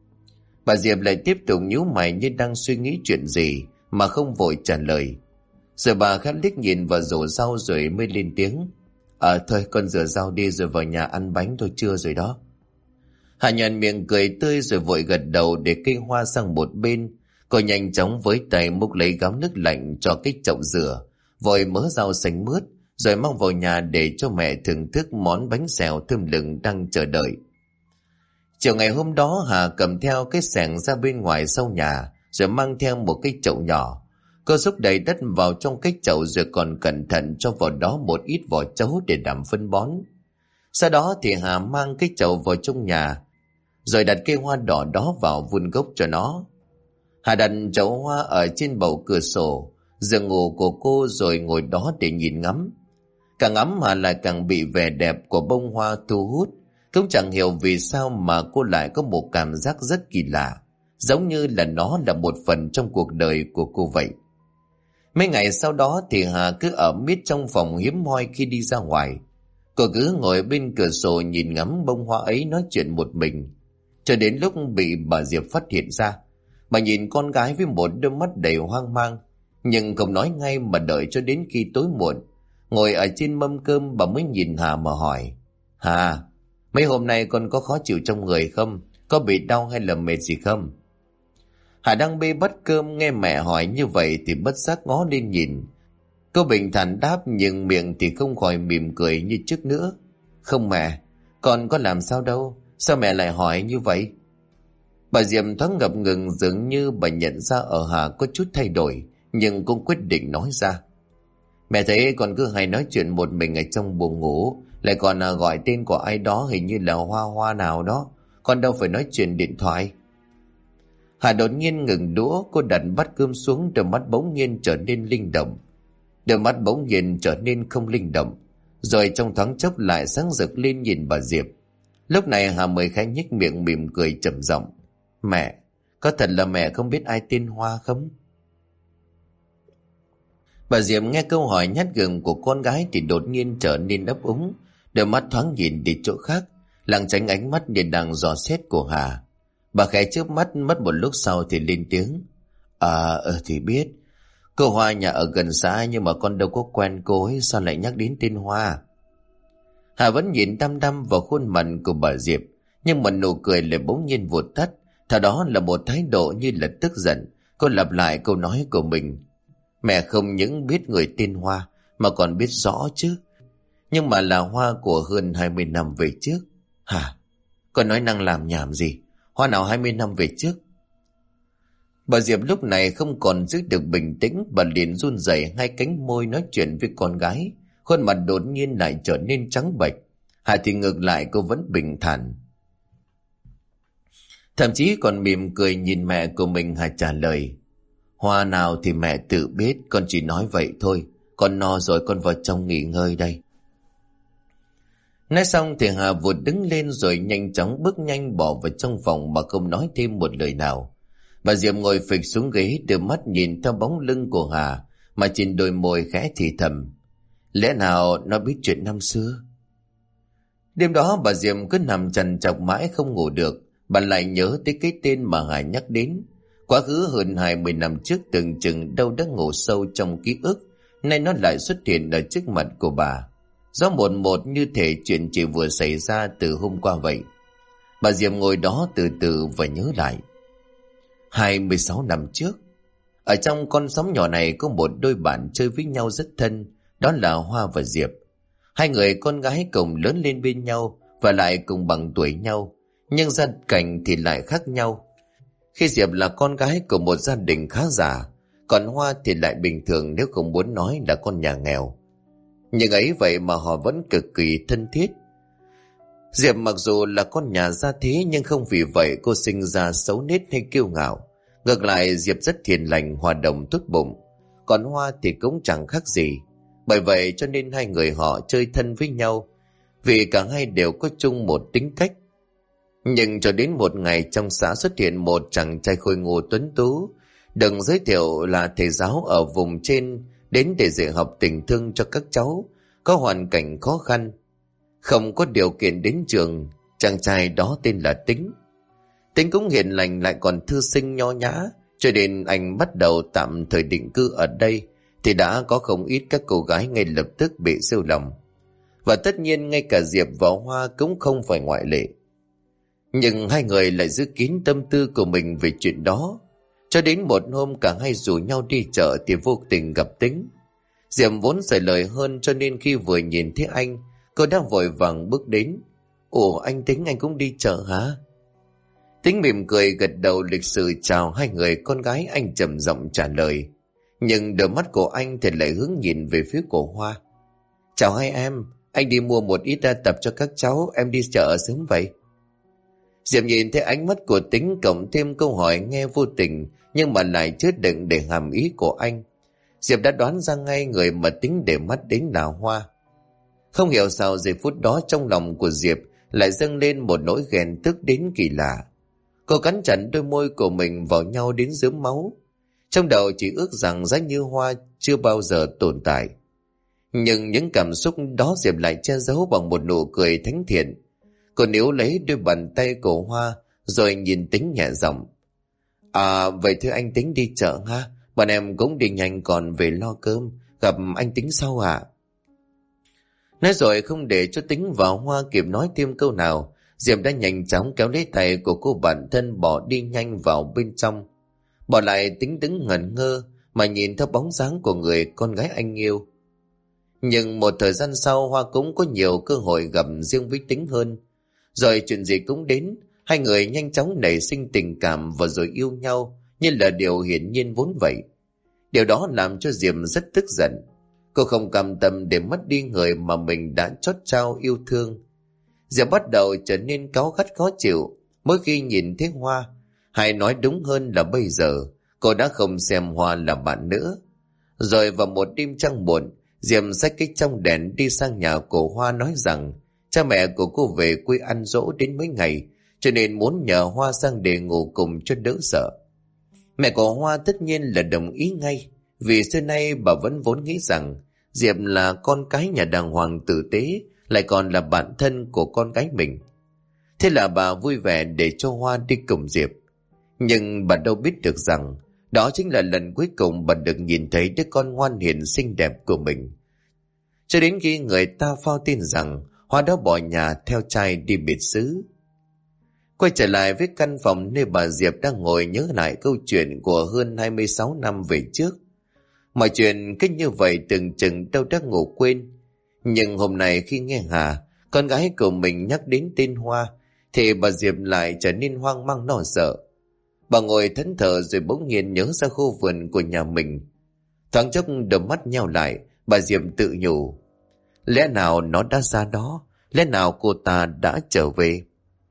Bà Diệp lại tiếp tục nhíu mày như đang suy nghĩ chuyện gì mà không vội trả lời. Rồi bà khẽ liếc nhìn vào rổ rau rồi mới lên tiếng. Thôi con rửa rau đi rồi vào nhà ăn bánh thôi, trưa rồi đó. Hà Nhàn miệng cười tươi rồi vội gật đầu để cây hoa sang một bên. Cô nhanh chóng với tay múc lấy gáo nước lạnh cho cái chậu rửa, vội mớ rau xanh mướt, rồi mang vào nhà để cho mẹ thưởng thức món bánh xèo thơm lừng đang chờ đợi. Chiều ngày hôm đó, Hà cầm theo cái xẻng ra bên ngoài sau nhà, rồi mang theo một cái chậu nhỏ. Cô xúc đầy đất vào trong cái chậu rồi còn cẩn thận cho vào đó một ít vỏ trấu để làm phân bón. Sau đó thì Hà mang cái chậu vào trong nhà, rồi đặt cây hoa đỏ đó vào vun gốc cho nó. Hà đặt chậu hoa ở trên bầu cửa sổ, giường ngủ của cô rồi ngồi đó để nhìn ngắm. Càng ngắm Hà lại càng bị vẻ đẹp của bông hoa thu hút. Cũng chẳng hiểu vì sao mà cô lại có một cảm giác rất kỳ lạ, giống như là nó là một phần trong cuộc đời của cô vậy. Mấy ngày sau đó thì Hà cứ ở miết trong phòng hiếm hoi khi đi ra ngoài. Cô cứ ngồi bên cửa sổ nhìn ngắm bông hoa ấy nói chuyện một mình, cho đến lúc bị bà Diệp phát hiện ra. Bà nhìn con gái với một đôi mắt đầy hoang mang, nhưng không nói ngay mà đợi cho đến khi tối muộn. Ngồi ở trên mâm cơm, bà mới nhìn Hà mà hỏi. Hà, mấy hôm nay con có khó chịu trong người không? Có bị đau hay là mệt gì không? Hà đang bê bát cơm, nghe mẹ hỏi như vậy thì bất giác ngó lên nhìn. Cô bình thản đáp, nhưng miệng thì không khỏi mỉm cười như trước nữa. Không mẹ, con có làm sao đâu. Sao mẹ lại hỏi như vậy? Bà Diệp thoáng ngập ngừng, dường như bà nhận ra ở Hà có chút thay đổi, nhưng cũng quyết định nói ra. Mẹ thấy con cứ hay nói chuyện một mình ở trong buồng ngủ, lại còn gọi tên của ai đó, hình như là Hoa Hoa nào đó. Con đâu phải nói chuyện điện thoại. Hà đột nhiên ngừng đũa, cô đặt bát cơm xuống, đôi mắt bỗng nhiên trở nên linh động. Đôi mắt bỗng nhiên trở nên không linh động, rồi trong thoáng chốc lại sáng rực lên nhìn bà Diệp. Lúc này Hà mới khẽ nhếch miệng mỉm cười trầm giọng. Mẹ, có thật là mẹ không biết ai tên Hoa không? Bà Diệp nghe câu hỏi nhát gừng của con gái thì đột nhiên trở nên ấp úng, đôi mắt thoáng nhìn đi chỗ khác, lảng tránh ánh mắt nhìn đang dò xét của Hà. Bà khẽ chớp mắt, mất một lúc sau thì lên tiếng. Thì biết. Cô Hoa nhà ở gần xã nhưng mà con đâu có quen cô ấy, sao lại nhắc đến tên Hoa? Hà vẫn nhìn đăm đăm vào khuôn mặt của bà Diệp, nhưng mà nụ cười lại bỗng nhiên vụt tắt. Theo đó là một thái độ như là tức giận. Cô lặp lại câu nói của mình. Mẹ không những biết người tên Hoa mà còn biết rõ chứ. Nhưng mà là Hoa của hơn 20 năm về trước. Hả? Con nói năng làm nhảm gì? Hoa nào 20 năm về trước? Bà Diệp lúc này không còn giữ được bình tĩnh, bà liền run rẩy hai cánh môi nói chuyện với con gái. Khuôn mặt đột nhiên lại trở nên trắng bệch. Hà thì ngược lại cô vẫn bình thản, thậm chí còn mỉm cười nhìn mẹ của mình. Hà trả lời. Hoa nào thì mẹ tự biết, con chỉ nói vậy thôi. Con no rồi, con vào trong nghỉ ngơi đây. Nói xong thì Hà vụt đứng lên rồi nhanh chóng bước nhanh bỏ vào trong phòng mà không nói thêm một lời nào. Bà Diệp ngồi phịch xuống ghế, đưa mắt nhìn theo bóng lưng của Hà, mà trên đôi môi khẽ thì thầm. Lẽ nào nó biết chuyện năm xưa? Đêm đó bà Diệm cứ nằm trằn trọc mãi không ngủ được. Bà lại nhớ tới cái tên mà Hải nhắc đến. Quá khứ hơn 20 năm trước tưởng chừng đâu đã ngủ sâu trong ký ức, nay nó lại xuất hiện ở trước mặt của bà. Rõ một một như thể chuyện chỉ vừa xảy ra từ hôm qua vậy. Bà Diệm ngồi đó từ từ và nhớ lại. 26 năm trước, ở trong con xóm nhỏ này có một đôi bạn chơi với nhau rất thân, đó là Hoa và Diệp. Hai người con gái cùng lớn lên bên nhau và lại cùng bằng tuổi nhau, nhưng gia cảnh thì lại khác nhau. Khi Diệp là con gái của một gia đình khá giả, còn Hoa thì lại bình thường, nếu không muốn nói là con nhà nghèo. Nhưng ấy vậy mà họ vẫn cực kỳ thân thiết. Diệp mặc dù là con nhà gia thế, nhưng không vì vậy cô sinh ra xấu nết hay kiêu ngạo. Ngược lại, Diệp rất hiền lành, hòa đồng, tốt bụng. Còn Hoa thì cũng chẳng khác gì. Bởi vậy cho nên hai người họ chơi thân với nhau, vì cả hai đều có chung một tính cách. Nhưng cho đến một ngày trong xã xuất hiện một chàng trai khôi ngô tuấn tú, được giới thiệu là thầy giáo ở vùng trên, đến để dạy học tình thương cho các cháu có hoàn cảnh khó khăn, không có điều kiện đến trường. Chàng trai đó tên là Tính. Tính cũng hiền lành, lại còn thư sinh nho nhã, cho nên anh bắt đầu tạm thời định cư ở đây thì đã có không ít các cô gái ngay lập tức bị siêu lòng. Và tất nhiên ngay cả Diệp và Hoa cũng không phải ngoại lệ. Nhưng hai người lại giữ kín tâm tư của mình về chuyện đó. Cho đến một hôm cả hai rủ nhau đi chợ thì vô tình gặp Tính. Diệp vốn dạy lời hơn, cho nên khi vừa nhìn thấy anh, cô đã vội vàng bước đến. Ủa anh Tính, anh cũng đi chợ hả? Tính mỉm cười gật đầu lịch sự chào hai người con gái. Anh trầm giọng trả lời, nhưng đôi mắt của anh thì lại hướng nhìn về phía của Hoa. Chào hai em, anh đi mua một ít đa tập cho các cháu, em đi chợ sớm vậy. Diệp nhìn thấy ánh mắt của Tính cộng thêm câu hỏi nghe vô tình nhưng mà lại chứa đựng để hàm ý của anh. Diệp đã đoán ra ngay người mà Tính để mắt đến là Hoa. Không hiểu sao giây phút đó trong lòng của Diệp lại dâng lên một nỗi ghen tức đến kỳ lạ. Cô cắn chặt đôi môi của mình vào nhau đến rớm máu. Trong đầu chỉ ước rằng giá như Hoa chưa bao giờ tồn tại. Nhưng những cảm xúc đó Diệp lại che giấu bằng một nụ cười thánh thiện. Cô níu lấy đôi bàn tay của Hoa rồi nhìn Tính nhẹ giọng. À vậy thưa anh Tính đi chợ ha, bọn em cũng đi nhanh còn về lo cơm, gặp anh Tính sau ạ. Nói rồi không để cho Tính và Hoa kịp nói thêm câu nào, Diệp đã nhanh chóng kéo lấy tay của cô bạn thân bỏ đi nhanh vào bên trong. Bỏ lại Tính đứng ngẩn ngơ mà nhìn theo bóng dáng của người con gái anh yêu. Nhưng một thời gian sau Hoa cũng có nhiều cơ hội gặp riêng với Tính hơn. Rồi chuyện gì cũng đến, hai người nhanh chóng nảy sinh tình cảm và rồi yêu nhau như là điều hiển nhiên vốn vậy. Điều đó làm cho Diệp rất tức giận. Cô không cam tâm để mất đi người mà mình đã chót trao yêu thương. Diệp bắt đầu trở nên cáu gắt khó chịu mỗi khi nhìn thấy Hoa. Hay nói đúng hơn là bây giờ cô đã không xem Hoa là bạn nữa. Rồi vào một đêm trăng muộn, Diệp xách cái trong đèn đi sang nhà của Hoa nói rằng cha mẹ của cô về quê ăn dỗ đến mấy ngày, cho nên muốn nhờ Hoa sang để ngủ cùng cho đỡ sợ. Mẹ của Hoa tất nhiên là đồng ý ngay, vì xưa nay bà vẫn vốn nghĩ rằng Diệp là con cái nhà đàng hoàng tử tế, lại còn là bạn thân của con gái mình. Thế là bà vui vẻ để cho Hoa đi cùng Diệp. Nhưng bà đâu biết được rằng đó chính là lần cuối cùng bà được nhìn thấy đứa con ngoan hiền xinh đẹp của mình. Cho đến khi người ta phao tin rằng Hoa đã bỏ nhà theo trai đi biệt xứ. Quay trở lại với căn phòng nơi bà Diệp đang ngồi nhớ lại câu chuyện của hơn 26 năm về trước. Mọi chuyện cứ như vậy tưởng chừng đâu đã ngủ quên. Nhưng hôm nay khi nghe Hà, con gái của mình nhắc đến tên Hoa, thì bà Diệp lại trở nên hoang mang lo sợ. Bà ngồi thẫn thờ rồi bỗng nhiên nhớ ra khu vườn của nhà mình. Thoáng chốc đôi mắt nheo lại, bà Diệp tự nhủ. Lẽ nào nó đã ra đó? Lẽ nào cô ta đã trở về?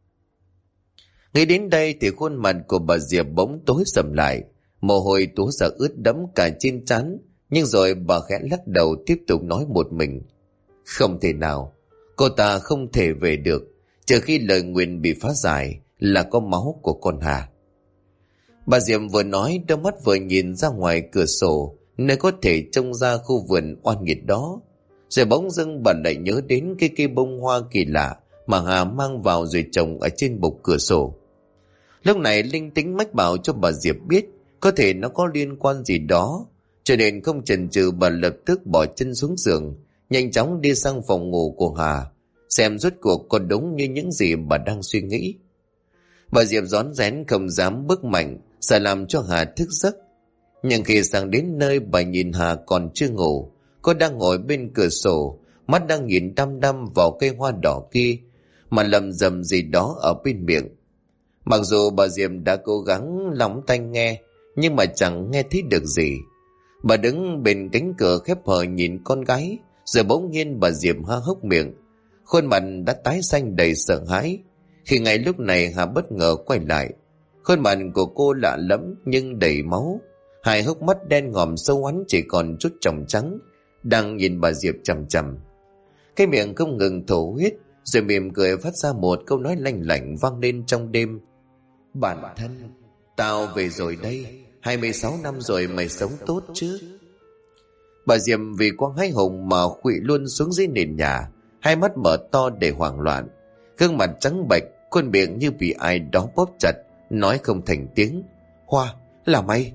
Nghĩ đến đây thì khuôn mặt của bà Diệp bỗng tối sầm lại. Mồ hôi túa ra ướt đẫm cả trên trán. Nhưng rồi bà khẽ lắc đầu tiếp tục nói một mình. Không thể nào, cô ta không thể về được, trừ khi lời nguyền bị phá giải là có máu của con Hà. Bà Diệm vừa nói, đôi mắt vừa nhìn ra ngoài cửa sổ, nơi có thể trông ra khu vườn oan nghiệt đó. Rồi bỗng dưng bà lại nhớ đến cái cây bông hoa kỳ lạ mà Hà mang vào rồi trồng ở trên bục cửa sổ. Lúc này linh tính mách bảo cho bà Diệp biết có thể nó có liên quan gì đó, cho nên không chần chừ bà lập tức bỏ chân xuống giường, nhanh chóng đi sang phòng ngủ của Hà, xem rốt cuộc có đúng như những gì bà đang suy nghĩ. Bà Diệp rón rén không dám bước mạnh, sợ làm cho Hà thức giấc. Nhưng khi sang đến nơi, bà nhìn Hà còn chưa ngủ, cô đang ngồi bên cửa sổ, mắt đang nhìn đăm đăm vào cây hoa đỏ kia, mà lầm rầm gì đó ở bên miệng. Mặc dù bà Diệp đã cố gắng lắng tai nghe, nhưng mà chẳng nghe thấy được gì. Bà đứng bên cánh cửa khép hờ nhìn con gái, rồi bỗng nhiên bà Diệp há hốc miệng, khuôn mặt đã tái xanh đầy sợ hãi. Khi ngay lúc này Hà bất ngờ quay lại, khuôn mặt của cô lạ lẫm nhưng đầy máu, hai hốc mắt đen ngòm sâu hoắm chỉ còn chút tròng trắng, đang nhìn bà Diệp chằm chằm. Cái miệng không ngừng thổ huyết, rồi mỉm cười phát ra một câu nói lanh lảnh vang lên trong đêm: "Bạn thân, tao về rồi đây, 26 năm rồi mày sống tốt chứ?" Bà Diệp vì quá hãi hùng mà khuỵu luôn xuống dưới nền nhà, hai mắt mở to để hoảng loạn, gương mặt trắng bệch, khuôn miệng như bị ai đó bóp chặt, nói không thành tiếng: "Hoa, là mày?"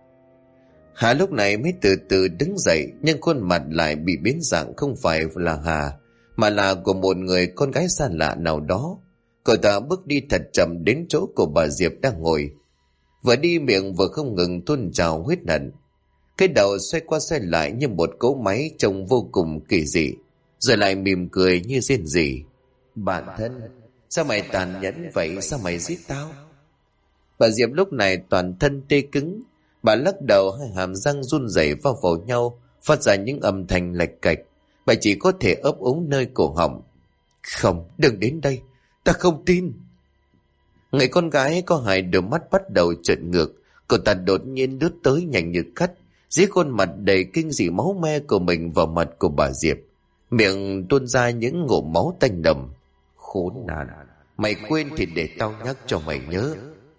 Hà lúc này mới từ từ đứng dậy, nhưng khuôn mặt lại bị biến dạng, không phải là Hà, mà là của một người con gái xa lạ nào đó. Cậu ta bước đi thật chậm đến chỗ của bà Diệp đang ngồi, vừa đi miệng vừa không ngừng tuôn trào huyết hận. Cái đầu xoay qua xoay lại như một cỗ máy trông vô cùng kỳ dị, rồi lại mỉm cười như rên rỉ: "Bạn thân, sao mày tàn nhẫn vậy? Sao mày giết tao?" Bà Diệp lúc này toàn thân tê cứng, bà lắc đầu, hai hàm răng run rẩy vào nhau, phát ra những âm thanh lạch cạch. Bà chỉ có thể ấp úng nơi cổ họng: "Không, đừng đến đây, ta không tin." Người con gái có hai đôi mắt bắt đầu trợn ngược, cô ta đột nhiên lướt tới nhanh như cắt, dí khuôn mặt đầy kinh dị máu me của mình vào mặt của bà Diệp, miệng tuôn ra những ngụm máu tanh đầm. "Khốn nạn, mày quên thì để tao nhắc cho mày nhớ."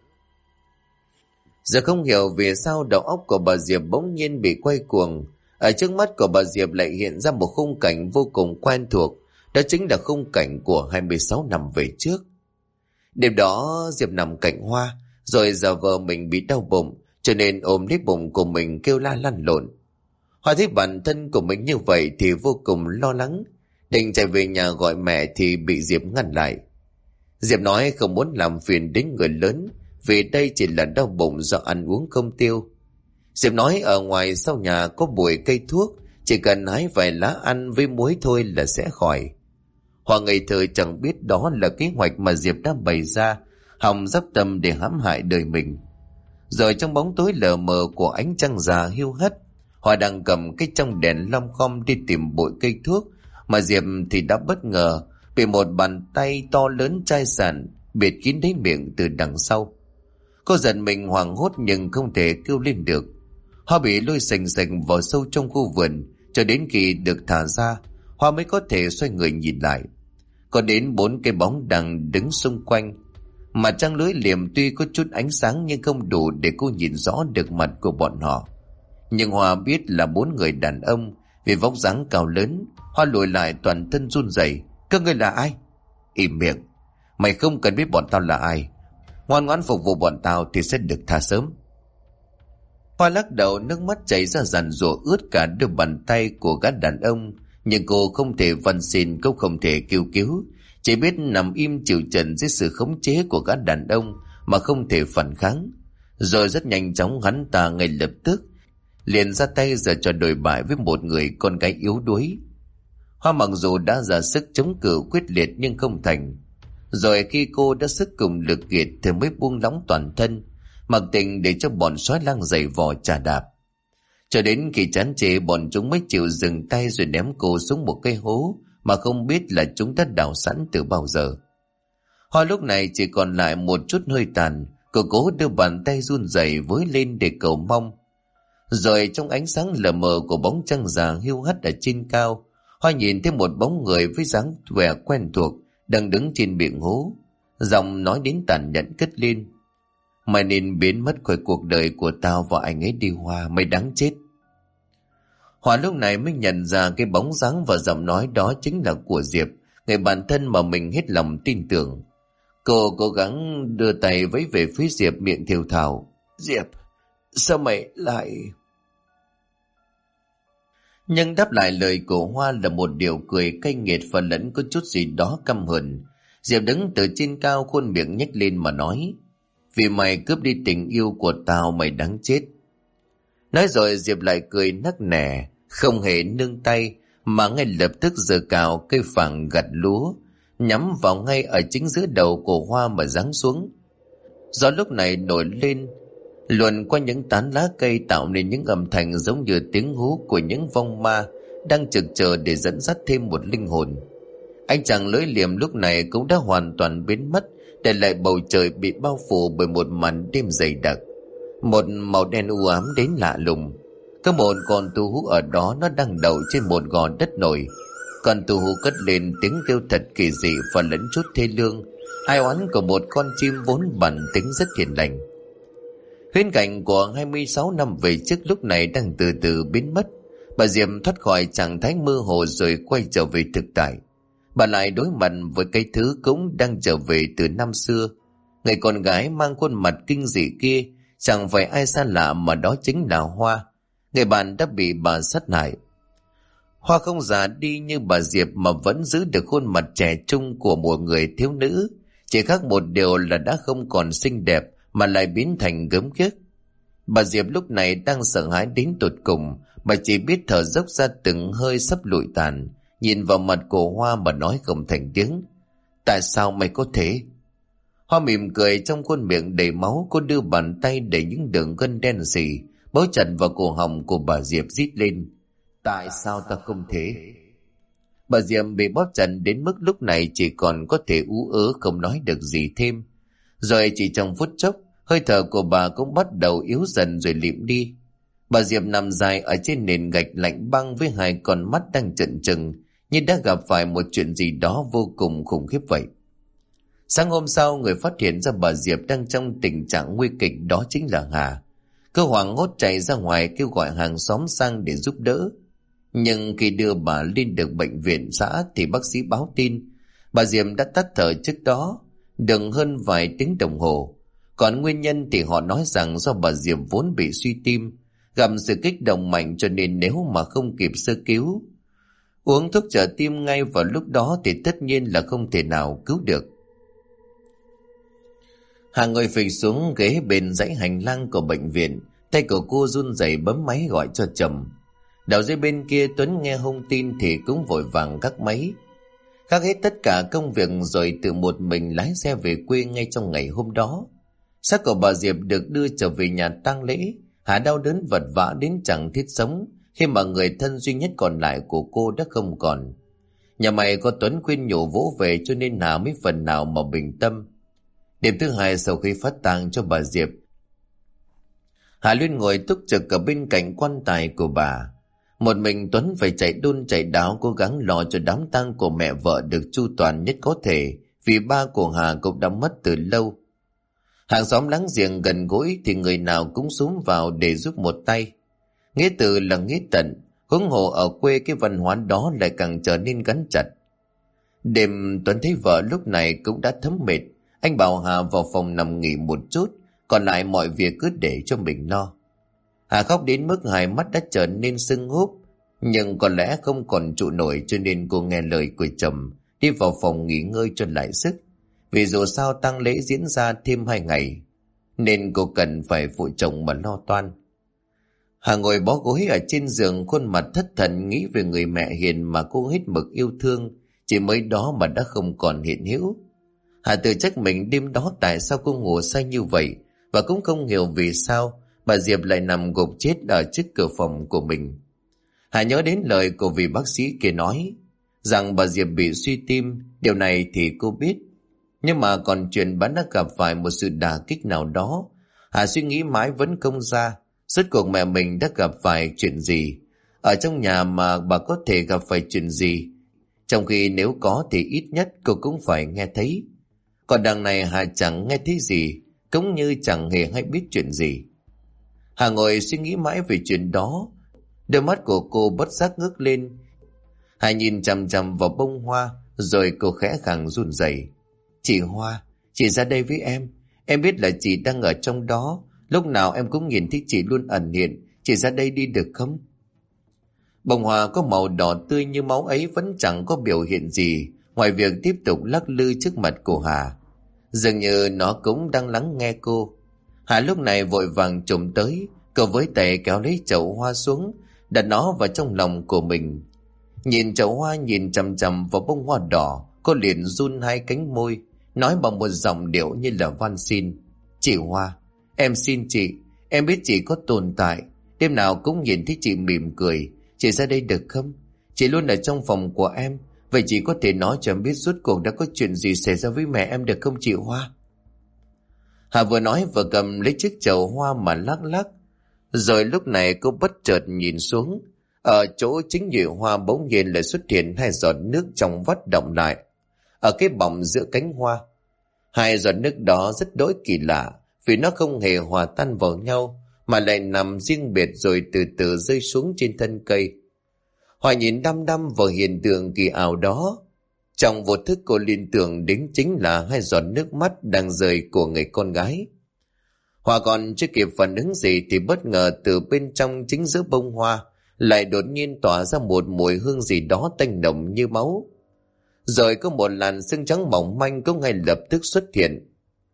Giờ không hiểu vì sao đầu óc của bà Diệp bỗng nhiên bị quay cuồng. Ở trước mắt của bà Diệp lại hiện ra một khung cảnh vô cùng quen thuộc, đó chính là khung cảnh của 26 năm về trước. Đêm đó Diệp nằm cạnh Hoa, rồi giả vờ mình bị đau bụng, cho nên ôm lấy bụng của mình kêu la lăn lộn. Hoa thấy bản thân của mình như vậy thì vô cùng lo lắng, định chạy về nhà gọi mẹ thì bị Diệp ngăn lại. Diệp nói không muốn làm phiền đến người lớn, vì đây chỉ là đau bụng do ăn uống không tiêu. Diệp nói ở ngoài sau nhà có bụi cây thuốc, chỉ cần hái vài lá ăn với muối thôi là sẽ khỏi. Hoa ngây thơ chẳng biết đó là kế hoạch mà Diệp đã bày ra, hòng dắp tâm để hãm hại đời mình. Rồi trong bóng tối lờ mờ của ánh trăng già hiu hắt, Hoa đang cầm cái trong đèn lom khom đi tìm bụi cây thuốc, mà Diệp thì đã bất ngờ bị một bàn tay to lớn chai sạn bịt kín đấy miệng từ đằng sau. Cô giận mình hoảng hốt nhưng không thể kêu lên được. Hoa bị lôi sành sành vào sâu trong khu vườn, cho đến khi được thả ra, Hoa mới có thể xoay người nhìn lại. Có đến 4 cái bóng đang đứng xung quanh. Mà trăng lưới liềm tuy có chút ánh sáng nhưng không đủ để cô nhìn rõ được mặt của bọn họ. Nhưng Hoa biết là 4 người đàn ông, vì vóc dáng cao lớn. Hoa lùi lại toàn thân run rẩy. "Các ngươi là ai?" "Im miệng, mày không cần biết bọn tao là ai. Ngoan ngoãn phục vụ bọn tao thì sẽ được tha sớm." Hoa lắc đầu, nước mắt chảy ra ràn rụa ướt cả đôi bàn tay của gã đàn ông. Nhưng cô không thể van xin, cũng không thể kêu cứu, chỉ biết nằm im chịu trận dưới sự khống chế của gã đàn ông mà không thể phản kháng. Rồi rất nhanh chóng hắn ta ngay lập tức liền ra tay giở trò đồi bại với một người con gái yếu đuối. Hoa mặc dù đã ra sức chống cự quyết liệt nhưng không thành. Rồi khi cô đã sức cùng lực kiệt thì mới buông lỏng toàn thân, mặc tình để cho bọn sói lang giày vò chà đạp. Cho đến khi chán chê, bọn chúng mới chịu dừng tay rồi ném cô xuống một cái hố mà không biết là chúng đã đào sẵn từ bao giờ. Hoa lúc này chỉ còn lại một chút hơi tàn, cô cố đưa bàn tay run rẩy với lên để cầu mong. Rồi trong ánh sáng lờ mờ của bóng trăng già hiu hắt ở trên cao, Hoa nhìn thấy một bóng người với dáng vẻ quen thuộc đang đứng trên miệng hố, giọng nói đến tàn nhẫn cất lên: "Mày nên biến mất khỏi cuộc đời của tao và anh ấy đi, Hoa, mày đáng chết." Hòa lúc này mới nhận ra cái bóng dáng và giọng nói đó chính là của Diệp, người bạn thân mà mình hết lòng tin tưởng. Cô cố gắng đưa tay vẫy về phía Diệp, miệng thều thào: Diệp, sao mày lại... Nhưng đáp lại lời của Hoa là một điều cười cay nghiệt và lẫn có chút gì đó căm hờn. Diệp đứng từ trên cao, khuôn miệng nhếch lên mà nói: Vì mày cướp đi tình yêu của tao, mày đáng chết. Nói rồi Diệp lại cười nắc nẻ, không hề nương tay, mà ngay lập tức giơ cao cây phẳng gặt lúa, nhắm vào ngay ở chính giữa đầu của Hoa mà giáng xuống. Gió lúc này nổi lên, luồn qua những tán lá cây tạo nên những âm thanh giống như tiếng hú của những vong ma đang trực chờ để dẫn dắt thêm một linh hồn. Ánh trăng lưỡi liềm lúc này cũng đã hoàn toàn biến mất, để lại bầu trời bị bao phủ bởi một màn đêm dày đặc, một màu đen u ám đến lạ lùng. Có một con tu hú ở đó, nó đang đậu trên một gò đất nổi. Con tu hú cất lên tiếng kêu thật kỳ dị và lẫn chút thê lương, ai oán của một con chim vốn bản tính rất hiền lành. Huyễn cảnh của 26 năm về trước lúc này đang từ từ biến mất. Bà Diệp thoát khỏi trạng thái mơ hồ rồi quay trở về thực tại. Bà lại đối mặt với cái thứ cũng đang trở về từ năm xưa. Người con gái mang khuôn mặt kinh dị kia chẳng phải ai xa lạ mà đó chính là Hoa, người bạn đã bị bà sát hại. Hoa không già đi như bà Diệp mà vẫn giữ được khuôn mặt trẻ trung của một người thiếu nữ, chỉ khác một điều là đã không còn xinh đẹp mà lại biến thành gớm ghiếc. Bà Diệp lúc này đang sợ hãi đến tột cùng, bà chỉ biết thở dốc ra từng hơi sắp lụi tàn, nhìn vào mặt của Hoa mà nói không thành tiếng: Tại sao mày có thể? Hoa mỉm cười, trong khuôn miệng đầy máu. Cô đưa bàn tay để những đường gân đen sì bấu chặt vào cổ họng của bà Diệp, rít lên: Tại sao ta không thể? Bà Diệp bị bóp chặt đến mức lúc này chỉ còn có thể ú ớ không nói được gì thêm. Rồi chỉ trong phút chốc, hơi thở của bà cũng bắt đầu yếu dần rồi lịm đi. Bà Diệp nằm dài ở trên nền gạch lạnh băng với hai con mắt đang trợn trừng, như đã gặp phải một chuyện gì đó vô cùng khủng khiếp vậy. Sáng hôm sau, người phát hiện ra bà Diệp đang trong tình trạng nguy kịch đó chính là Hà. Cô hoảng hốt chạy ra ngoài kêu gọi hàng xóm sang để giúp đỡ. Nhưng khi đưa bà lên được bệnh viện xã thì bác sĩ báo tin bà Diệp đã tắt thở trước đó được hơn vài tiếng đồng hồ. Còn nguyên nhân thì họ nói rằng do bà Diệp vốn bị suy tim, gặp sự kích động mạnh cho nên nếu mà không kịp sơ cứu, uống thuốc trợ tim ngay vào lúc đó thì tất nhiên là không thể nào cứu được. Hà ngồi phịch xuống ghế bên dãy hành lang của bệnh viện, tay của cô run rẩy bấm máy gọi cho chồng. Đầu dây bên kia Tuấn nghe thông tin thì cũng vội vàng gác máy, gác hết tất cả công việc rồi tự một mình lái xe về quê ngay trong ngày hôm đó. Xác của bà Diệp được đưa trở về nhà tang lễ. Hà đau đớn vật vã đến chẳng thiết sống khi mà người thân duy nhất còn lại của cô đã không còn. Nhà mày có Tuấn khuyên nhủ vỗ về cho nên Hà mới phần nào mà bình tâm. Đêm thứ hai sau khi phát tang cho bà Diệp, Hà Luyên ngồi túc trực ở bên cạnh quan tài của bà. Một mình Tuấn phải chạy đôn chạy đáo cố gắng lo cho đám tang của mẹ vợ được chu toàn nhất có thể, vì ba của Hà cũng đã mất từ lâu. Hàng xóm láng giềng gần gũi thì người nào cũng xúm vào để giúp một tay. Nghĩa từ là nghĩa tận, huống hồ ở quê cái văn hóa đó lại càng trở nên gắn chặt. Đêm Tuấn thấy vợ lúc này cũng đã thấm mệt, anh bảo Hà vào phòng nằm nghỉ một chút, còn lại mọi việc cứ để cho mình lo. Hà khóc đến mức hai mắt đã trở nên sưng húp, nhưng có lẽ không còn trụ nổi cho nên cô nghe lời của chồng đi vào phòng nghỉ ngơi cho lại sức. Vì dù sao tang lễ diễn ra thêm 2 ngày nên cô cần phải phụ chồng mà lo toan. Hà ngồi bó gối ở trên giường, khuôn mặt thất thần nghĩ về người mẹ hiền mà cô hết mực yêu thương, chỉ mới đó mà đã không còn hiện hữu. Hà tự trách mình đêm đó tại sao cô ngủ say như vậy, và cũng không hiểu vì sao bà Diệp lại nằm gục chết ở trước cửa phòng của mình. Hà nhớ đến lời của vị bác sĩ kia nói rằng bà Diệp bị suy tim. Điều này thì cô biết, nhưng mà còn chuyện bà đã gặp phải một sự đả kích nào đó. Hà suy nghĩ mãi vẫn không ra rốt cuộc mẹ mình đã gặp phải chuyện gì ở trong nhà mà bà có thể gặp phải chuyện gì, trong khi nếu có thì ít nhất cô cũng phải nghe thấy. Còn đằng này Hà chẳng nghe thấy gì, cũng như chẳng hề hay biết chuyện gì. Hà ngồi suy nghĩ mãi về chuyện đó, Đôi mắt của cô bất giác ngước lên. Hà nhìn chằm chằm vào bông hoa, rồi cô khẽ khàng run rẩy. Chị Hoa, chị ra đây với em. Em biết là chị đang ở trong đó. Lúc nào em cũng nhìn thấy chị luôn ẩn hiện. Chị ra đây đi được không? Bông hoa có màu đỏ tươi như máu ấy vẫn chẳng có biểu hiện gì ngoài việc tiếp tục lắc lư trước mặt của Hà. Dường như nó cũng đang lắng nghe cô. Hà lúc này vội vàng trồm tới, cô với tay kéo lấy chậu hoa xuống, đặt nó vào trong lòng của mình. Nhìn chậu hoa nhìn chằm chằm vào bông hoa đỏ, cô liền run hai cánh môi, nói bằng một giọng điệu như là van xin. Chị Hoa, em xin chị, em biết chị có tồn tại, đêm nào cũng nhìn thấy chị mỉm cười. Chị ra đây được không? Chị luôn ở trong phòng của em. Vậy chị có thể nói cho em biết rốt cuộc đã có chuyện gì xảy ra với mẹ em được không chị Hoa? Hà vừa nói vừa cầm lấy chiếc chậu hoa mà lắc lắc. Rồi lúc này cô bất chợt nhìn xuống. Ở chỗ chính nhụy hoa bỗng nhiên lại xuất hiện hai giọt nước trong vắt động lại ở cái bọng giữa cánh hoa. Hai giọt nước đó rất đỗi kỳ lạ, vì nó không hề hòa tan vào nhau mà lại nằm riêng biệt rồi từ từ rơi xuống trên thân cây. Hoa nhìn đăm đăm vào hiện tượng kỳ ảo đó. Trong vô thức cô liên tưởng đến chính là hai giọt nước mắt đang rơi của người con gái. Hoa còn chưa kịp phản ứng gì thì bất ngờ từ bên trong chính giữa bông hoa lại đột nhiên tỏa ra một mùi hương gì đó tanh nồng như máu. Rồi có một làn sương trắng mỏng manh cũng ngay lập tức xuất hiện.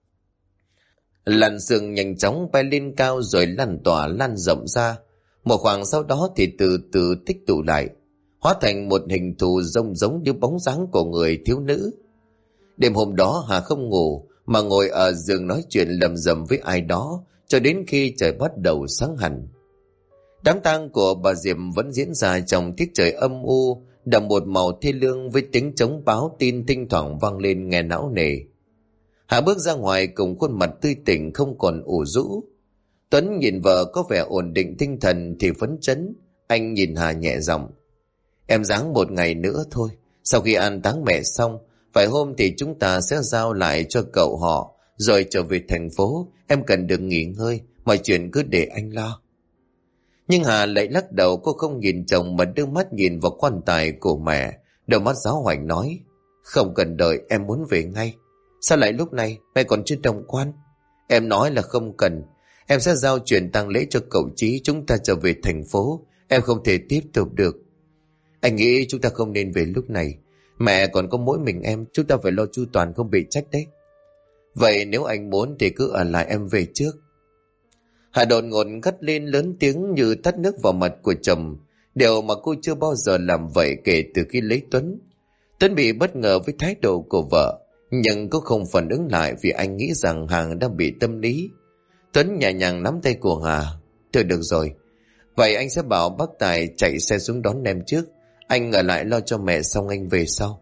Làn sương nhanh chóng bay lên cao rồi lan tỏa lan rộng ra. Một khoảng sau đó thì từ từ tích tụ lại, hóa thành một hình thù giống như bóng dáng của người thiếu nữ. Đêm hôm đó Hà không ngủ mà ngồi ở giường nói chuyện lầm rầm với ai đó cho đến khi trời bắt đầu sáng hẳn. Đám tang của bà Diệp vẫn diễn ra trong tiết trời âm u, đậm một màu thê lương với tiếng trống báo tin thỉnh thoảng vang lên nghe não nề. Hà bước ra ngoài cùng khuôn mặt tươi tỉnh không còn ủ rũ. Tuấn nhìn vợ có vẻ ổn định tinh thần thì phấn chấn. Anh nhìn Hà nhẹ giọng. Em ráng một ngày nữa thôi. Sau khi an táng mẹ xong, vài hôm thì chúng ta sẽ giao lại cho cậu họ, rồi trở về thành phố. Em cần được nghỉ ngơi, mọi chuyện cứ để anh lo. Nhưng Hà lại lắc đầu, cô không nhìn chồng mà đưa mắt nhìn vào quan tài của mẹ. Đôi mắt giáo hoành nói. Không cần đợi, em muốn về ngay. Sao lại lúc này, mẹ còn chưa đồng quan? Em nói là không cần. Em sẽ giao chuyển tang lễ cho cậu Chí, chúng ta trở về thành phố. Em không thể tiếp tục được. Anh nghĩ chúng ta không nên về lúc này. Mẹ còn có mỗi mình em, chúng ta phải lo chu toàn không bị trách đấy. Vậy nếu anh muốn thì cứ ở lại, em về trước. Hà đột ngột gắt lên lớn tiếng như tắt nước vào mặt của chồng. Điều mà cô chưa bao giờ làm vậy kể từ khi lấy Tuấn. Tuấn bị bất ngờ với thái độ của vợ, nhưng cũng không phản ứng lại vì anh nghĩ rằng Hà đang bị tâm lý. Tuấn nhẹ nhàng nắm tay của Hà. Thôi được rồi, vậy anh sẽ bảo bác Tài chạy xe xuống đón em trước. Anh ở lại lo cho mẹ xong anh về sau.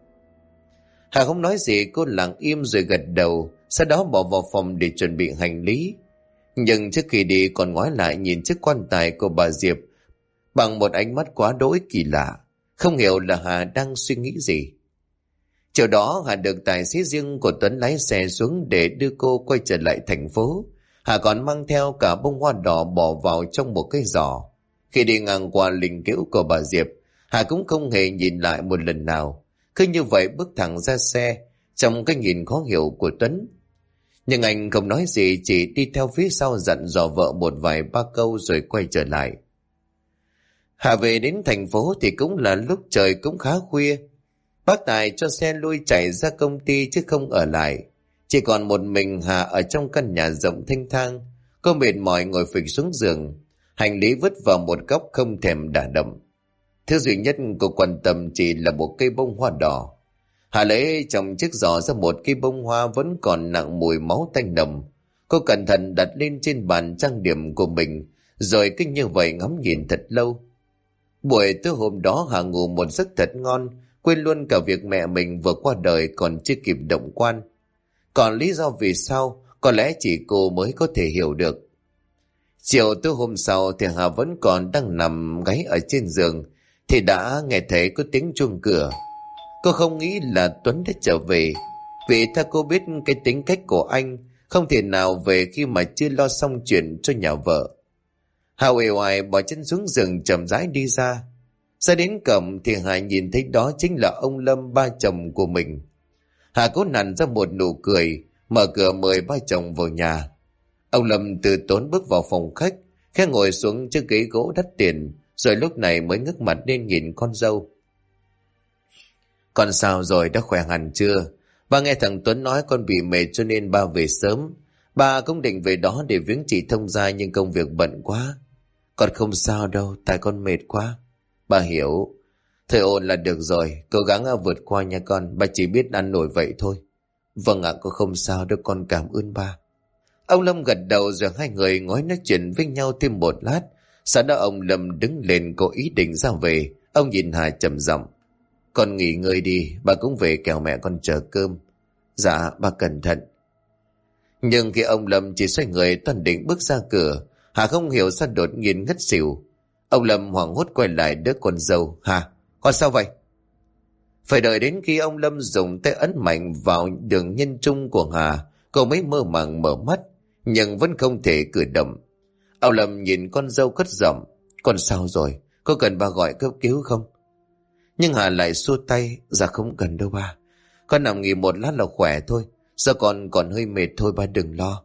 Hà không nói gì, cô lặng im rồi gật đầu, sau đó bỏ vào phòng để chuẩn bị hành lý. Nhưng trước khi đi còn ngoái lại nhìn chiếc quan tài của bà Diệp bằng một ánh mắt quá đỗi kỳ lạ. Không hiểu là Hà đang suy nghĩ gì. Chiều đó Hà được tài xế riêng của Tuấn lái xe xuống để đưa cô quay trở lại thành phố. Hà còn mang theo cả bông hoa đỏ bỏ vào trong một cái giỏ. Khi đi ngang qua linh cữu của bà Diệp, Hà cũng không hề nhìn lại một lần nào. Cứ như vậy bước thẳng ra xe, trong cái nhìn khó hiểu của Tuấn. Nhưng anh không nói gì, chỉ đi theo phía sau dặn dò vợ một vài ba câu rồi quay trở lại. Hà về đến thành phố thì cũng là lúc trời cũng khá khuya. Bác Tài cho xe lui chạy ra công ty chứ không ở lại. Chỉ còn một mình Hà ở trong căn nhà rộng thênh thang. Cô mệt mỏi ngồi phịch xuống giường, hành lý vứt vào một góc không thèm đả động. Thứ duy nhất cô quan tâm chỉ là một cây bông hoa đỏ. Hà lấy trong chiếc giỏ ra một cây bông hoa vẫn còn nặng mùi máu tanh nồng. Cô cẩn thận đặt lên trên bàn trang điểm của mình, rồi cứ như vậy ngắm nhìn thật lâu. Buổi tối hôm đó Hà ngủ một giấc thật ngon, quên luôn cả việc mẹ mình vừa qua đời còn chưa kịp động quan. Còn lý do vì sao, có lẽ chỉ cô mới có thể hiểu được. Chiều tối hôm sau thì Hà vẫn còn đang nằm gáy ở trên giường, thì đã nghe thấy có tiếng chuông cửa. Cô không nghĩ là Tuấn đã trở về, vì theo cô biết cái tính cách của anh, không thể nào về khi mà chưa lo xong chuyện cho nhà vợ. Hà uể oải bỏ chân xuống giường chậm rãi đi ra. Ra đến cổng thì Hà nhìn thấy đó chính là ông Lâm, ba chồng của mình. Hà cố nặn ra một nụ cười, mở cửa mời ba chồng vào nhà. Ông Lâm từ tốn bước vào phòng khách, khẽ ngồi xuống chiếc ghế gỗ đắt tiền, rồi lúc này mới ngước mặt lên nhìn con dâu. Con sao rồi, đã khỏe hẳn chưa? Ba nghe thằng Tuấn nói con bị mệt cho nên ba về sớm. Ba cũng định về đó để viếng chị Thông gia nhưng công việc bận quá. Con không sao đâu, tại con mệt quá. Ba hiểu. Thôi ổn là được rồi, cố gắng vượt qua nha con, ba chỉ biết ăn nổi vậy thôi. Vâng ạ, con không sao đâu, con cảm ơn ba. Ông Lâm gật đầu rồi hai người ngồi nói chuyện với nhau thêm một lát. Sau đó ông Lâm đứng lên có ý định ra về. Ông nhìn Hà trầm giọng. Con nghỉ ngơi đi, bà cũng về kẻo mẹ con chờ cơm. Dạ, bà cẩn thận. Nhưng khi ông Lâm chỉ xoay người toàn định bước ra cửa, Hà không hiểu sao đột nhiên ngất xỉu. Ông Lâm hoảng hốt quay lại đỡ con dâu. Hà, con sao vậy? Phải đợi đến khi ông Lâm dùng tay ấn mạnh vào đường nhân trung của Hà, cô mới mơ màng mở mắt, nhưng vẫn không thể cử động. Ông Lâm nhìn con dâu cất giọng. Con sao rồi? Có cần ba gọi cấp cứu không? Nhưng Hà lại xua tay. Dạ không cần đâu ba. Con nằm nghỉ một lát là khỏe thôi. Giờ con còn hơi mệt thôi, ba đừng lo.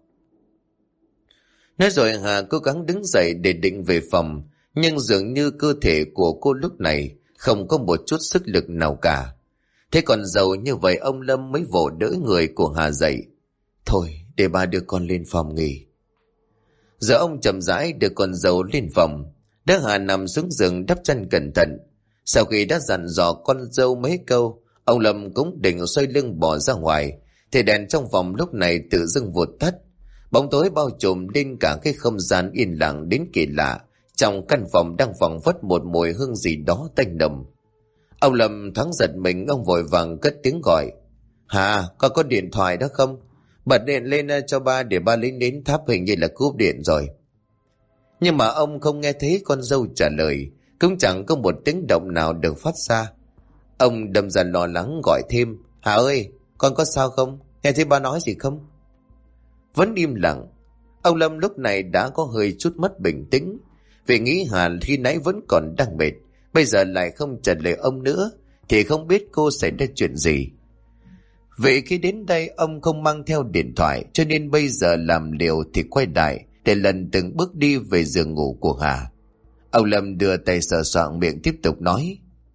Nói rồi Hà cố gắng đứng dậy để định về phòng, nhưng dường như cơ thể của cô lúc này không có một chút sức lực nào cả. Thế còn dâu như vậy ông Lâm mới vỗ đỡ người của Hà dậy. Thôi để ba đưa con lên phòng nghỉ. Giờ ông chậm rãi đưa con dâu lên phòng. Đỡ Hà nằm xuống giường đắp chăn cẩn thận. Sau khi đã dặn dò con dâu mấy câu, ông Lâm cũng định xoay lưng bỏ ra ngoài, thì đèn trong phòng lúc này tự dưng vụt tắt. Bóng tối bao trùm lên cả cái không gian yên lặng đến kỳ lạ. Trong căn phòng đang phảng phất một mùi hương gì đó tanh nồng. Ông Lâm thoáng giật mình, ông vội vàng cất tiếng gọi. Hà, con có điện thoại đó không? Bật điện lên cho ba để ba lấy nến thắp, hình như là cúp điện rồi. Nhưng mà ông không nghe thấy con dâu trả lời, cũng chẳng có một tiếng động nào được phát ra. Ông đâm ra lo lắng gọi thêm. Hà ơi, con có sao không? Nghe thấy ba nói gì không? Vẫn im lặng. Ông Lâm lúc này đã có hơi chút mất bình tĩnh, vì nghĩ Hà khi nãy vẫn còn đang mệt, bây giờ lại không trả lời ông nữa, thì không biết cô xảy ra chuyện gì. Vậy khi đến đây ông không mang theo điện thoại, cho nên bây giờ làm liều thì quay lại để lần từng bước đi về giường ngủ của Hà. Ông Lâm đưa tay sờ soạng miệng tiếp tục nói.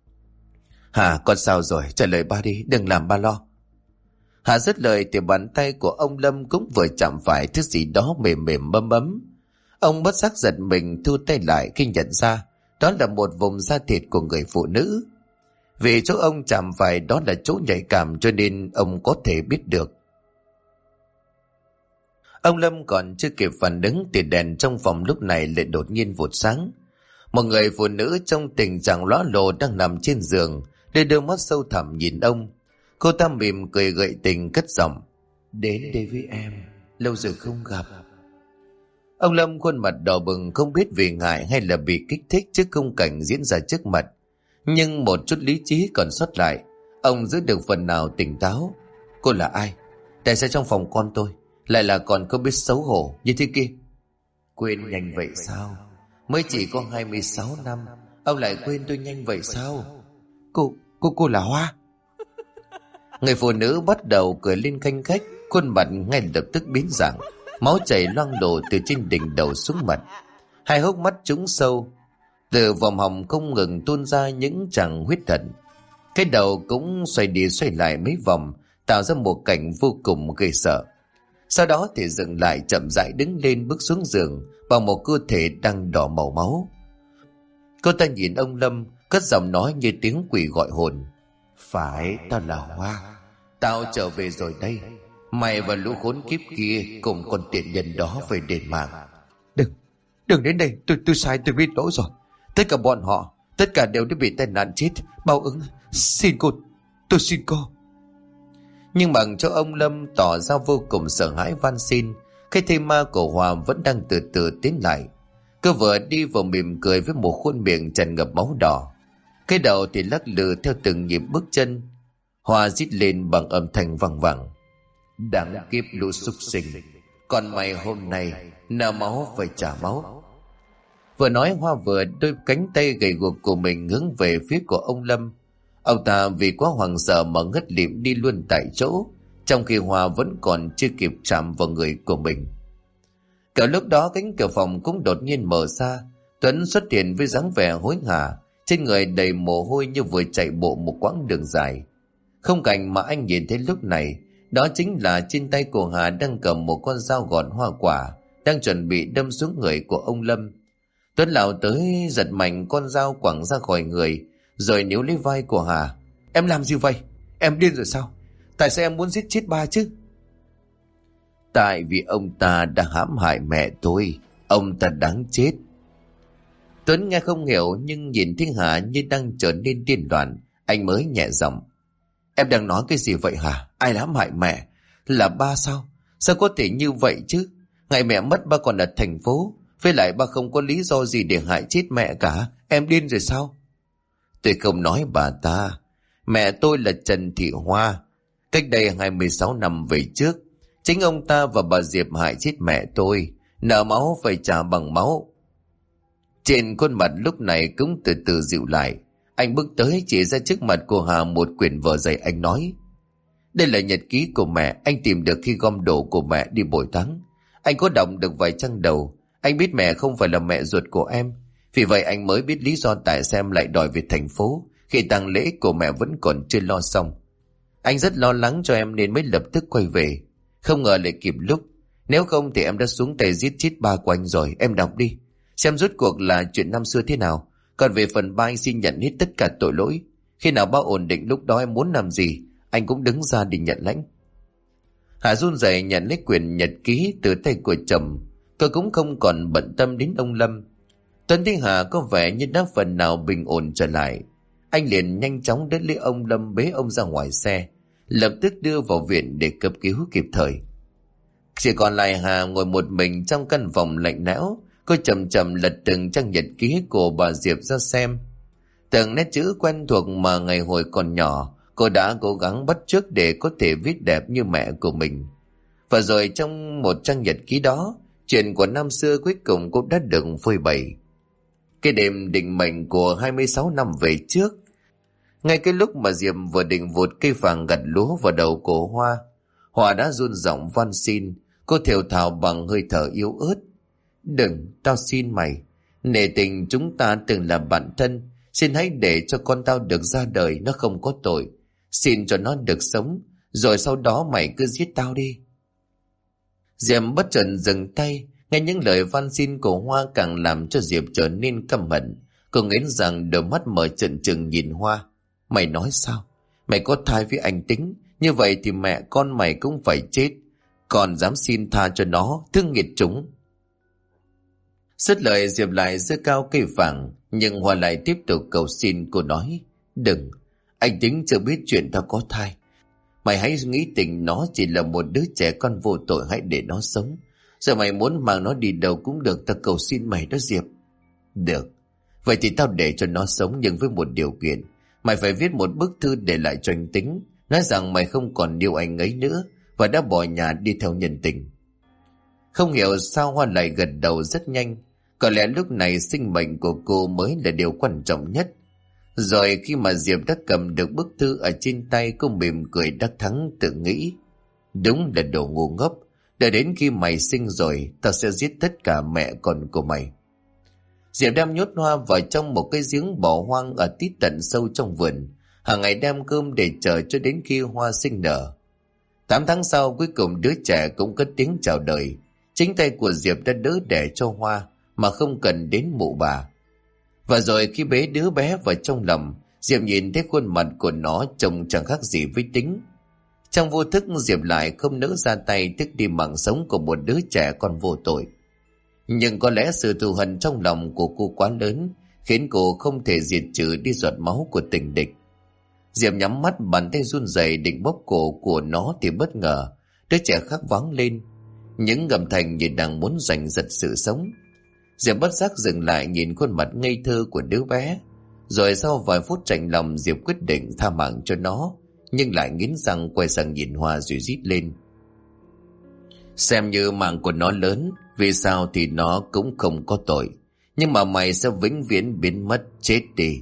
Hà, con sao rồi? Trả lời ba đi, đừng làm ba lo. Hà dứt lời thì bàn tay của ông Lâm cũng vừa chạm phải thứ gì đó mềm mềm bấm bấm. Ông bất giác giật mình thu tay lại khi nhận ra đó là một vùng da thịt của người phụ nữ. Vì chỗ ông chạm phải đó là chỗ nhạy cảm, cho nên ông có thể biết được. Ông Lâm còn chưa kịp phản ứng thì đèn trong phòng lúc này lại đột nhiên vụt sáng. Một người phụ nữ trong tình trạng lóa lồ đang nằm trên giường, đưa đôi mắt sâu thẳm nhìn ông. Cô ta mỉm cười gợi tình cất giọng. Đến đây với em, lâu rồi không gặp. Ông Lâm khuôn mặt đỏ bừng, không biết vì ngại hay là bị kích thích trước khung cảnh diễn ra trước mặt. Nhưng một chút lý trí còn sót lại, ông giữ được phần nào tỉnh táo. Cô là ai? Tại sao trong phòng con tôi lại là còn không biết xấu hổ như thế kia? Quên nhanh vậy sao? Mới chỉ có 26 năm, ông lại quên tôi nhanh vậy sao? Cô là Hoa. Người phụ nữ bắt đầu cười lên khanh khách, khuôn mặt ngay lập tức biến dạng, máu chảy loang lổ từ trên đỉnh đầu xuống mặt. Hai hốc mắt trũng sâu, từ vòm họng không ngừng tuôn ra những tràng huyết thận. Cái đầu cũng xoay đi xoay lại mấy vòng, tạo ra một cảnh vô cùng ghê sợ. Sau đó thì dừng lại, chậm rãi đứng lên, bước xuống giường bằng một cơ thể đang đỏ màu máu. Cô ta nhìn ông Lâm, cất giọng nói như tiếng quỷ gọi hồn. Phải, tao là Hoa. Tao trở về rồi đây. Mày và lũ khốn kiếp kia cùng con tiện nhân đó phải đền mạng. Đừng đến đây, tôi sai, tôi biết lỗi rồi. Tất cả bọn họ, tất cả đều đã bị tai nạn chết, báo ứng. Xin cô, tôi xin cô. Nhưng bằng cho ông Lâm tỏ ra vô cùng sợ hãi van xin. Cái thây ma của Hòa vẫn đang từ từ tiến lại. Cô vừa đi vừa mỉm cười với một khuôn miệng tràn ngập máu đỏ. Cái đầu thì lắc lư theo từng nhịp bước chân. Hòa rít lên bằng âm thanh vang vẳng. Đáng kiếp lũ súc sinh, còn mày hôm nay nợ máu phải trả máu. Vừa nói Hoa vừa đôi cánh tay gầy guộc của mình hướng về phía của ông Lâm. Ông ta vì quá hoảng sợ mà ngất lịm đi luôn tại chỗ, trong khi Hoa vẫn còn chưa kịp chạm vào người của mình. Cả lúc đó cánh cửa phòng cũng đột nhiên mở ra. Tuấn xuất hiện với dáng vẻ hối hả, trên người đầy mồ hôi như vừa chạy bộ một quãng đường dài. Khung cảnh mà anh nhìn thấy lúc này, đó chính là trên tay của Hà đang cầm một con dao gọt hoa quả, đang chuẩn bị đâm xuống người của ông Lâm. Tuấn lao tới giật mạnh con dao quẳng ra khỏi người, rồi níu lấy vai của Hà. Em làm gì vậy? Em điên rồi sao? Tại sao em muốn giết chết ba chứ? Tại vì ông ta đã hãm hại mẹ tôi. Ông ta đáng chết. Tuấn nghe không hiểu, nhưng nhìn thấy Hà như đang trở nên điên loạn, anh mới nhẹ giọng. Em đang nói cái gì vậy hả? Ai hãm hại mẹ? Là ba sao? Sao có thể như vậy chứ? Ngày mẹ mất ba còn ở thành phố, với lại ba không có lý do gì để hại chết mẹ cả. Em điên rồi sao? Tôi không nói bà ta. Mẹ tôi là Trần Thị Hoa. Cách đây 26 năm về trước, chính ông ta và bà Diệp hại chết mẹ tôi. Nợ máu phải trả bằng máu. Trên khuôn mặt lúc này cũng từ từ dịu lại. Anh bước tới chỉ ra trước mặt của Hà một quyển vở dày. Anh nói, đây là nhật ký của mẹ, anh tìm được khi gom đồ của mẹ đi bồi táng. Anh có đọc được vài trang đầu. Anh biết mẹ không phải là mẹ ruột của em, vì vậy anh mới biết lý do tại sao em lại đòi về thành phố khi tang lễ của mẹ vẫn còn chưa lo xong. Anh rất lo lắng cho em nên mới lập tức quay về, không ngờ lại kịp lúc. Nếu không thì em đã xuống tay giết chết ba của anh rồi. Em đọc đi, xem rốt cuộc là chuyện năm xưa thế nào. Còn về phần ba, anh xin nhận hết tất cả tội lỗi. Khi nào ba ổn định, lúc đó em muốn làm gì anh cũng đứng ra để nhận lãnh. Hà run rẩy nhận lấy quyển nhật ký từ tay của chồng. Cô cũng không còn bận tâm đến ông Lâm. Tuấn thấy Hà có vẻ như đã phần nào bình ổn trở lại, anh liền nhanh chóng đến lấy ông Lâm, bế ông ra ngoài xe, lập tức đưa vào viện để cấp cứu kịp thời. Chỉ còn lại Hà ngồi một mình trong căn phòng lạnh lẽo. Cô chậm chậm lật từng trang nhật ký của bà Diệp ra xem. Từng nét chữ quen thuộc mà ngày hồi còn nhỏ cô đã cố gắng bắt chước để có thể viết đẹp như mẹ của mình. Và rồi trong một trang nhật ký đó, chuyện của năm xưa cuối cùng cũng đã được phơi bày. Cái đêm định mệnh của 26 năm về trước, ngay cái lúc mà Diệp vừa định vụt cây vàng gặt lúa vào đầu của Hoa đã run giọng van xin. Cô thều thào bằng hơi thở yếu ớt. Đừng, tao xin mày, nể tình chúng ta từng là bạn thân, xin hãy để cho con tao được ra đời, nó không có tội. Xin cho nó được sống, rồi sau đó mày cứ giết tao đi. Diệp bất chợt dừng tay. Nghe những lời van xin của Hoa càng làm cho Diệp trở nên căm hận. Cô nghiến rằng đôi mắt mở trợn trừng nhìn Hoa. Mày nói sao? Mày có thai với anh Tính, như vậy thì mẹ con mày cũng phải chết. Còn dám xin tha cho nó, thương nghiệt chúng. Dứt lời Diệp lại giơ cao cây vàng, nhưng Hoa lại tiếp tục cầu xin. Cô nói, đừng, anh Tính chưa biết chuyện tao có thai. Mày hãy nghĩ tình nó chỉ là một đứa trẻ con vô tội, hãy để nó sống. Giờ mày muốn mang nó đi đâu cũng được, tao cầu xin mày đó Diệp. Được, vậy thì tao để cho nó sống, nhưng với một điều kiện. Mày phải viết một bức thư để lại cho anh Tính, nói rằng mày không còn yêu anh ấy nữa và đã bỏ nhà đi theo nhân tình. Không hiểu sao Hoa lại gật đầu rất nhanh. Có lẽ lúc này sinh mệnh của cô mới là điều quan trọng nhất. Rồi khi mà Diệp đã cầm được bức thư ở trên tay, cô mỉm cười đắc thắng, tự nghĩ, đúng là đồ ngu ngốc. Đợi đến khi mày sinh rồi, tao sẽ giết tất cả mẹ con của mày. Diệp đem nhốt Hoa vào trong một cái giếng bỏ hoang ở tít tận sâu trong vườn, hàng ngày đem cơm để chờ cho đến khi Hoa sinh nở. 8 tháng sau, cuối cùng đứa trẻ cũng cất tiếng chào đời. Chính tay của Diệp đã đỡ đẻ cho Hoa mà không cần đến mụ bà. Và rồi khi bế đứa bé vào trong lòng, Diệp nhìn thấy khuôn mặt của nó trông chẳng khác gì với Tính. Trong vô thức, Diệp lại không nỡ ra tay tước đi mạng sống của một đứa trẻ con vô tội. Nhưng có lẽ sự thù hận trong lòng của cô quá lớn, khiến cô không thể diệt trừ đi giọt máu của tình địch. Diệp nhắm mắt, bàn tay run rẩy định bóp cổ của nó thì bất ngờ đứa trẻ khóc váng lên, những gầm thanh như đang muốn giành giật sự sống. Diệp bất giác dừng lại nhìn khuôn mặt ngây thơ của đứa bé. Rồi sau vài phút chạnh lòng, Diệp quyết định tha mạng cho nó, nhưng lại nghiến răng quay sang nhìn Hoa rồi rít lên. Xem như mạng của nó lớn, vì sao thì nó cũng không có tội. nhưng mà mày sẽ vĩnh viễn biến mất, chết đi.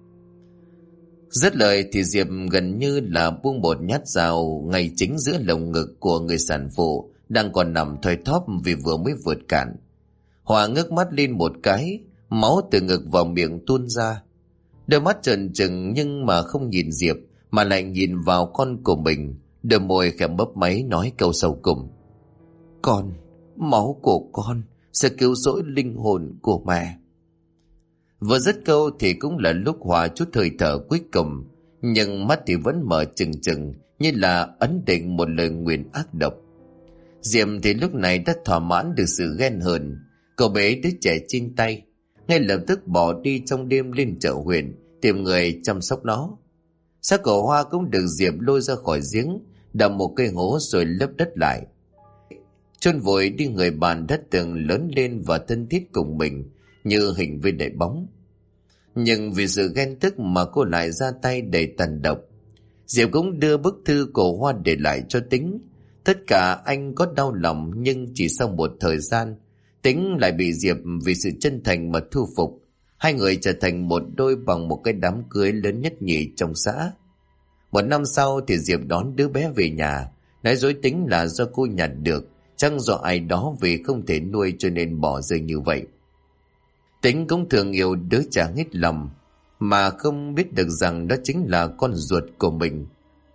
Dứt lời thì Diệp gần như là buông một nhát dao ngay chính giữa lồng ngực của người sản phụ đang còn nằm thoi thóp vì vừa mới vượt cạn. Hòa ngước mắt lên một cái, máu từ ngực vào miệng tuôn ra. Đôi mắt trợn trừng nhưng mà không nhìn Diệp mà lại nhìn vào con của mình, đôi môi khẽ mấp máy nói câu sau cùng: Con, máu của con sẽ cứu rỗi linh hồn của mẹ. Vừa dứt câu thì cũng là lúc Hòa chút hơi thở cuối cùng, nhưng mắt thì vẫn mở trừng trừng như là ấn định một lời nguyền ác độc. Diệp thì lúc này đã thỏa mãn được sự ghen hờn, cậu bế đứa trẻ trên tay, ngay lập tức bỏ đi trong đêm lên chợ huyện tìm người chăm sóc nó. Xác của Hoa cũng được Diệp lôi ra khỏi giếng, đào một cây hố rồi lấp đất lại, chôn vùi đi người bạn đã từng lớn lên và thân thiết cùng mình như hình với đại bóng. Nhưng vì sự ghen tức mà cô lại ra tay đầy tàn độc. Diệp cũng đưa bức thư của Hoa để lại cho Tính. Tất cả anh có đau lòng, nhưng chỉ sau một thời gian, Tính lại bị Diệp vì sự chân thành mà thu phục. Hai người trở thành một đôi bằng một cái đám cưới lớn nhất nhì trong xã. Một năm sau thì Diệp đón đứa bé về nhà, nói dối Tính là do cô nhặt được, chẳng do ai đó vì không thể nuôi cho nên bỏ rơi như vậy. Tính cũng thường yêu đứa trẻ hết lòng, mà không biết được rằng đó chính là con ruột của mình.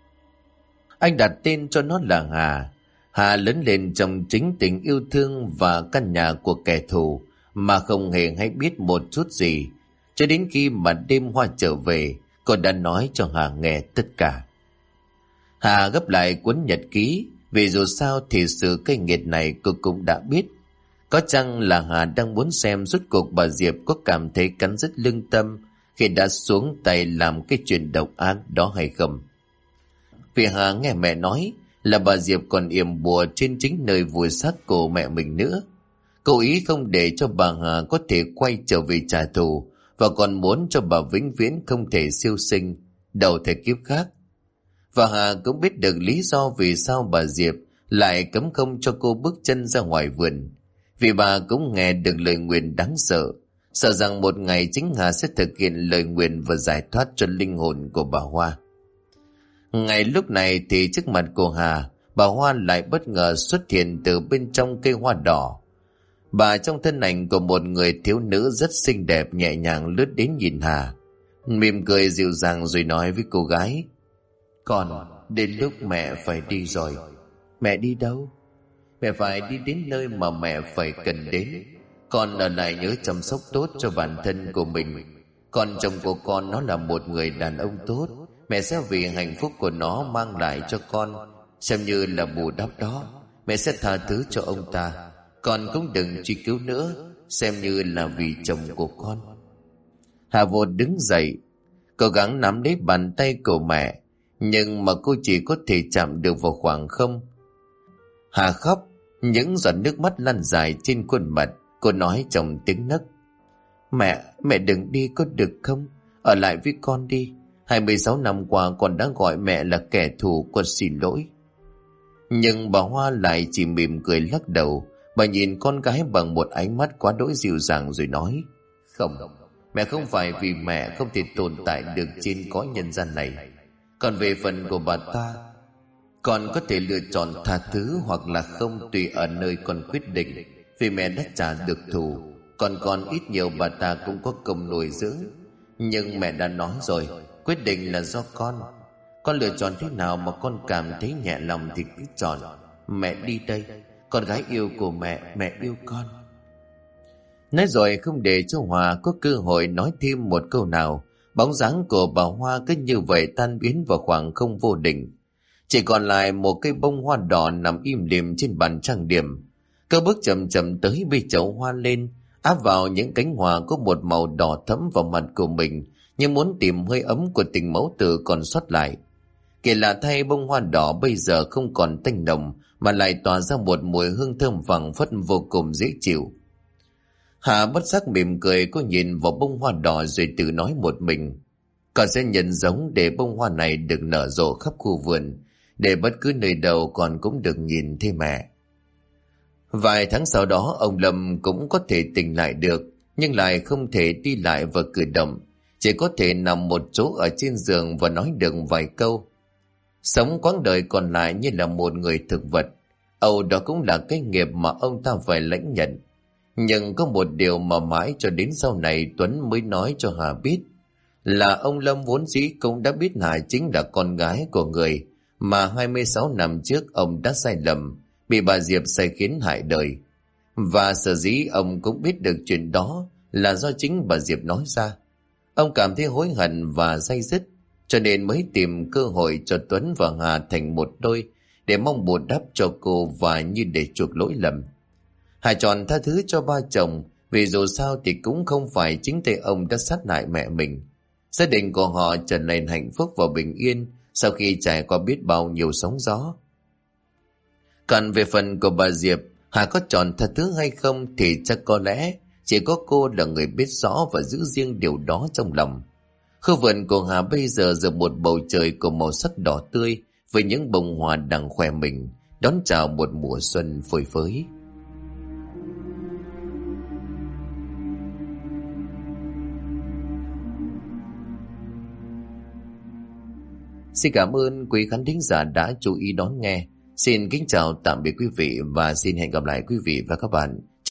Anh đặt tên cho nó là Hà. Hà lớn lên trong chính tình yêu thương và căn nhà của kẻ thù, mà không hề hay biết một chút gì, cho đến khi mà đêm Hoa trở về, cô đã nói cho Hà nghe tất cả. Hà gấp lại cuốn nhật ký, vì dù sao thì sự cay nghiệt này cô cũng đã biết. Có chăng là Hà đang muốn xem rốt cuộc bà Diệp có cảm thấy cắn rứt lương tâm khi đã xuống tay làm cái chuyện độc ác đó hay không? Vì Hà nghe mẹ nói là bà Diệp còn yểm bùa trên chính nơi vùi xác của mẹ mình nữa. Cô ý không để cho bà Hà có thể quay trở về trả thù, và còn muốn cho bà vĩnh viễn không thể siêu sinh đầu thai kiếp khác. Và Hà cũng biết được lý do vì sao bà Diệp lại cấm không cho cô bước chân ra ngoài vườn. Vì bà cũng nghe được lời nguyền đáng sợ, sợ rằng một ngày chính Hà sẽ thực hiện lời nguyền và giải thoát cho linh hồn của bà Hoa. Ngay lúc này thì trước mặt của Hà, bà Hoa lại bất ngờ xuất hiện từ bên trong cây hoa đỏ. Bà trong thân ảnh của một người thiếu nữ rất xinh đẹp nhẹ nhàng lướt đến nhìn Hà, mỉm cười dịu dàng rồi nói với cô gái: Con, đến lúc mẹ phải đi rồi. Mẹ đi đâu? Mẹ phải đi đến nơi mà mẹ phải cần đến. Con ở lại nhớ chăm sóc tốt cho bản thân của mình. Con chồng của con nó là một người đàn ông tốt. Mẹ sẽ vì hạnh phúc của nó mang lại cho con, xem như là bù đắp đó. Mẹ sẽ tha thứ cho ông ta. Con cũng đừng truy cứu nữa, xem như là vì chồng của con. Hà Vô đứng dậy, cố gắng nắm lấy bàn tay của mẹ, nhưng mà cô chỉ có thể chạm được vào khoảng không. Hà khóc, những giọt nước mắt lăn dài trên khuôn mặt. Cô nói trong tiếng nấc: Mẹ đừng đi có được không? Ở lại với con đi. 26 năm qua con đã gọi mẹ là kẻ thù, con xin lỗi. Nhưng bà Hoa lại chỉ mỉm cười lắc đầu. Bà nhìn con gái bằng một ánh mắt quá đỗi dịu dàng rồi nói: Không, mẹ không phải vì mẹ không thể tồn tại được trên cõi nhân gian này. Còn về phần của bà ta, con có thể lựa chọn tha thứ hoặc là không, tùy ở nơi con quyết định. Vì mẹ đã trả được thù, còn ít nhiều bà ta cũng có công nuôi dưỡng. Nhưng mẹ đã nói rồi, quyết định là do con. Con lựa chọn thế nào mà con cảm thấy nhẹ lòng thì cứ chọn. Mẹ đi đây, con gái yêu của mẹ, mẹ yêu con. Nói rồi không để cho Hòa có cơ hội nói thêm một câu nào, bóng dáng của bà Hoa cứ như vậy tan biến vào khoảng không vô định. Chỉ còn lại một cây bông hoa đỏ nằm im lìm trên bàn trang điểm. Cô bước chậm chậm tới bê chậu hoa lên, áp vào những cánh hoa có một màu đỏ thẫm vào mặt của mình, như muốn tìm hơi ấm của tình mẫu tử còn sót lại. Kỳ lạ thay, bông hoa đỏ bây giờ không còn tanh nồng, mà lại tỏa ra một mùi hương thơm phảng phất vô cùng dễ chịu. Hà bất giác mỉm cười, cô nhìn vào bông hoa đỏ rồi tự nói một mình: Con sẽ nhân giống để bông hoa này được nở rộ khắp khu vườn, để bất cứ nơi đâu con cũng được nhìn thấy mẹ. Vài tháng sau đó, ông Lâm cũng có thể tỉnh lại được, nhưng lại không thể đi lại và cử động, chỉ có thể nằm một chỗ ở trên giường và nói được vài câu. Sống quãng đời còn lại như là một người thực vật. Âu đó cũng là cái nghiệp mà ông ta phải lãnh nhận. Nhưng có một điều mà mãi cho đến sau này Tuấn mới nói cho Hà biết, là ông Lâm vốn dĩ cũng đã biết Hà chính là con gái của người mà 26 năm trước ông đã sai lầm, bị bà Diệp sai khiến hại đời. Và sở dĩ ông cũng biết được chuyện đó là do chính bà Diệp nói ra. Ông cảm thấy hối hận và day dứt, cho nên mới tìm cơ hội cho Tuấn và Hà thành một đôi, để mong bù đắp cho cô và như để chuộc lỗi lầm. Hà chọn tha thứ cho ba chồng, vì dù sao thì cũng không phải chính tay ông đã sát hại mẹ mình. Gia đình của họ trở nên hạnh phúc và bình yên sau khi trải qua biết bao nhiêu sóng gió. Còn về phần của bà Diệp, Hà có chọn tha thứ hay không thì chắc có lẽ chỉ có cô là người biết rõ và giữ riêng điều đó trong lòng. Khu vườn của Hà bây giờ giữa một bầu trời của màu sắc đỏ tươi, với những bông hoa đang khoe mình, đón chào một mùa xuân phơi phới. Xin cảm ơn quý khán thính giả đã chú ý đón nghe. Xin kính chào tạm biệt quý vị và xin hẹn gặp lại quý vị và các bạn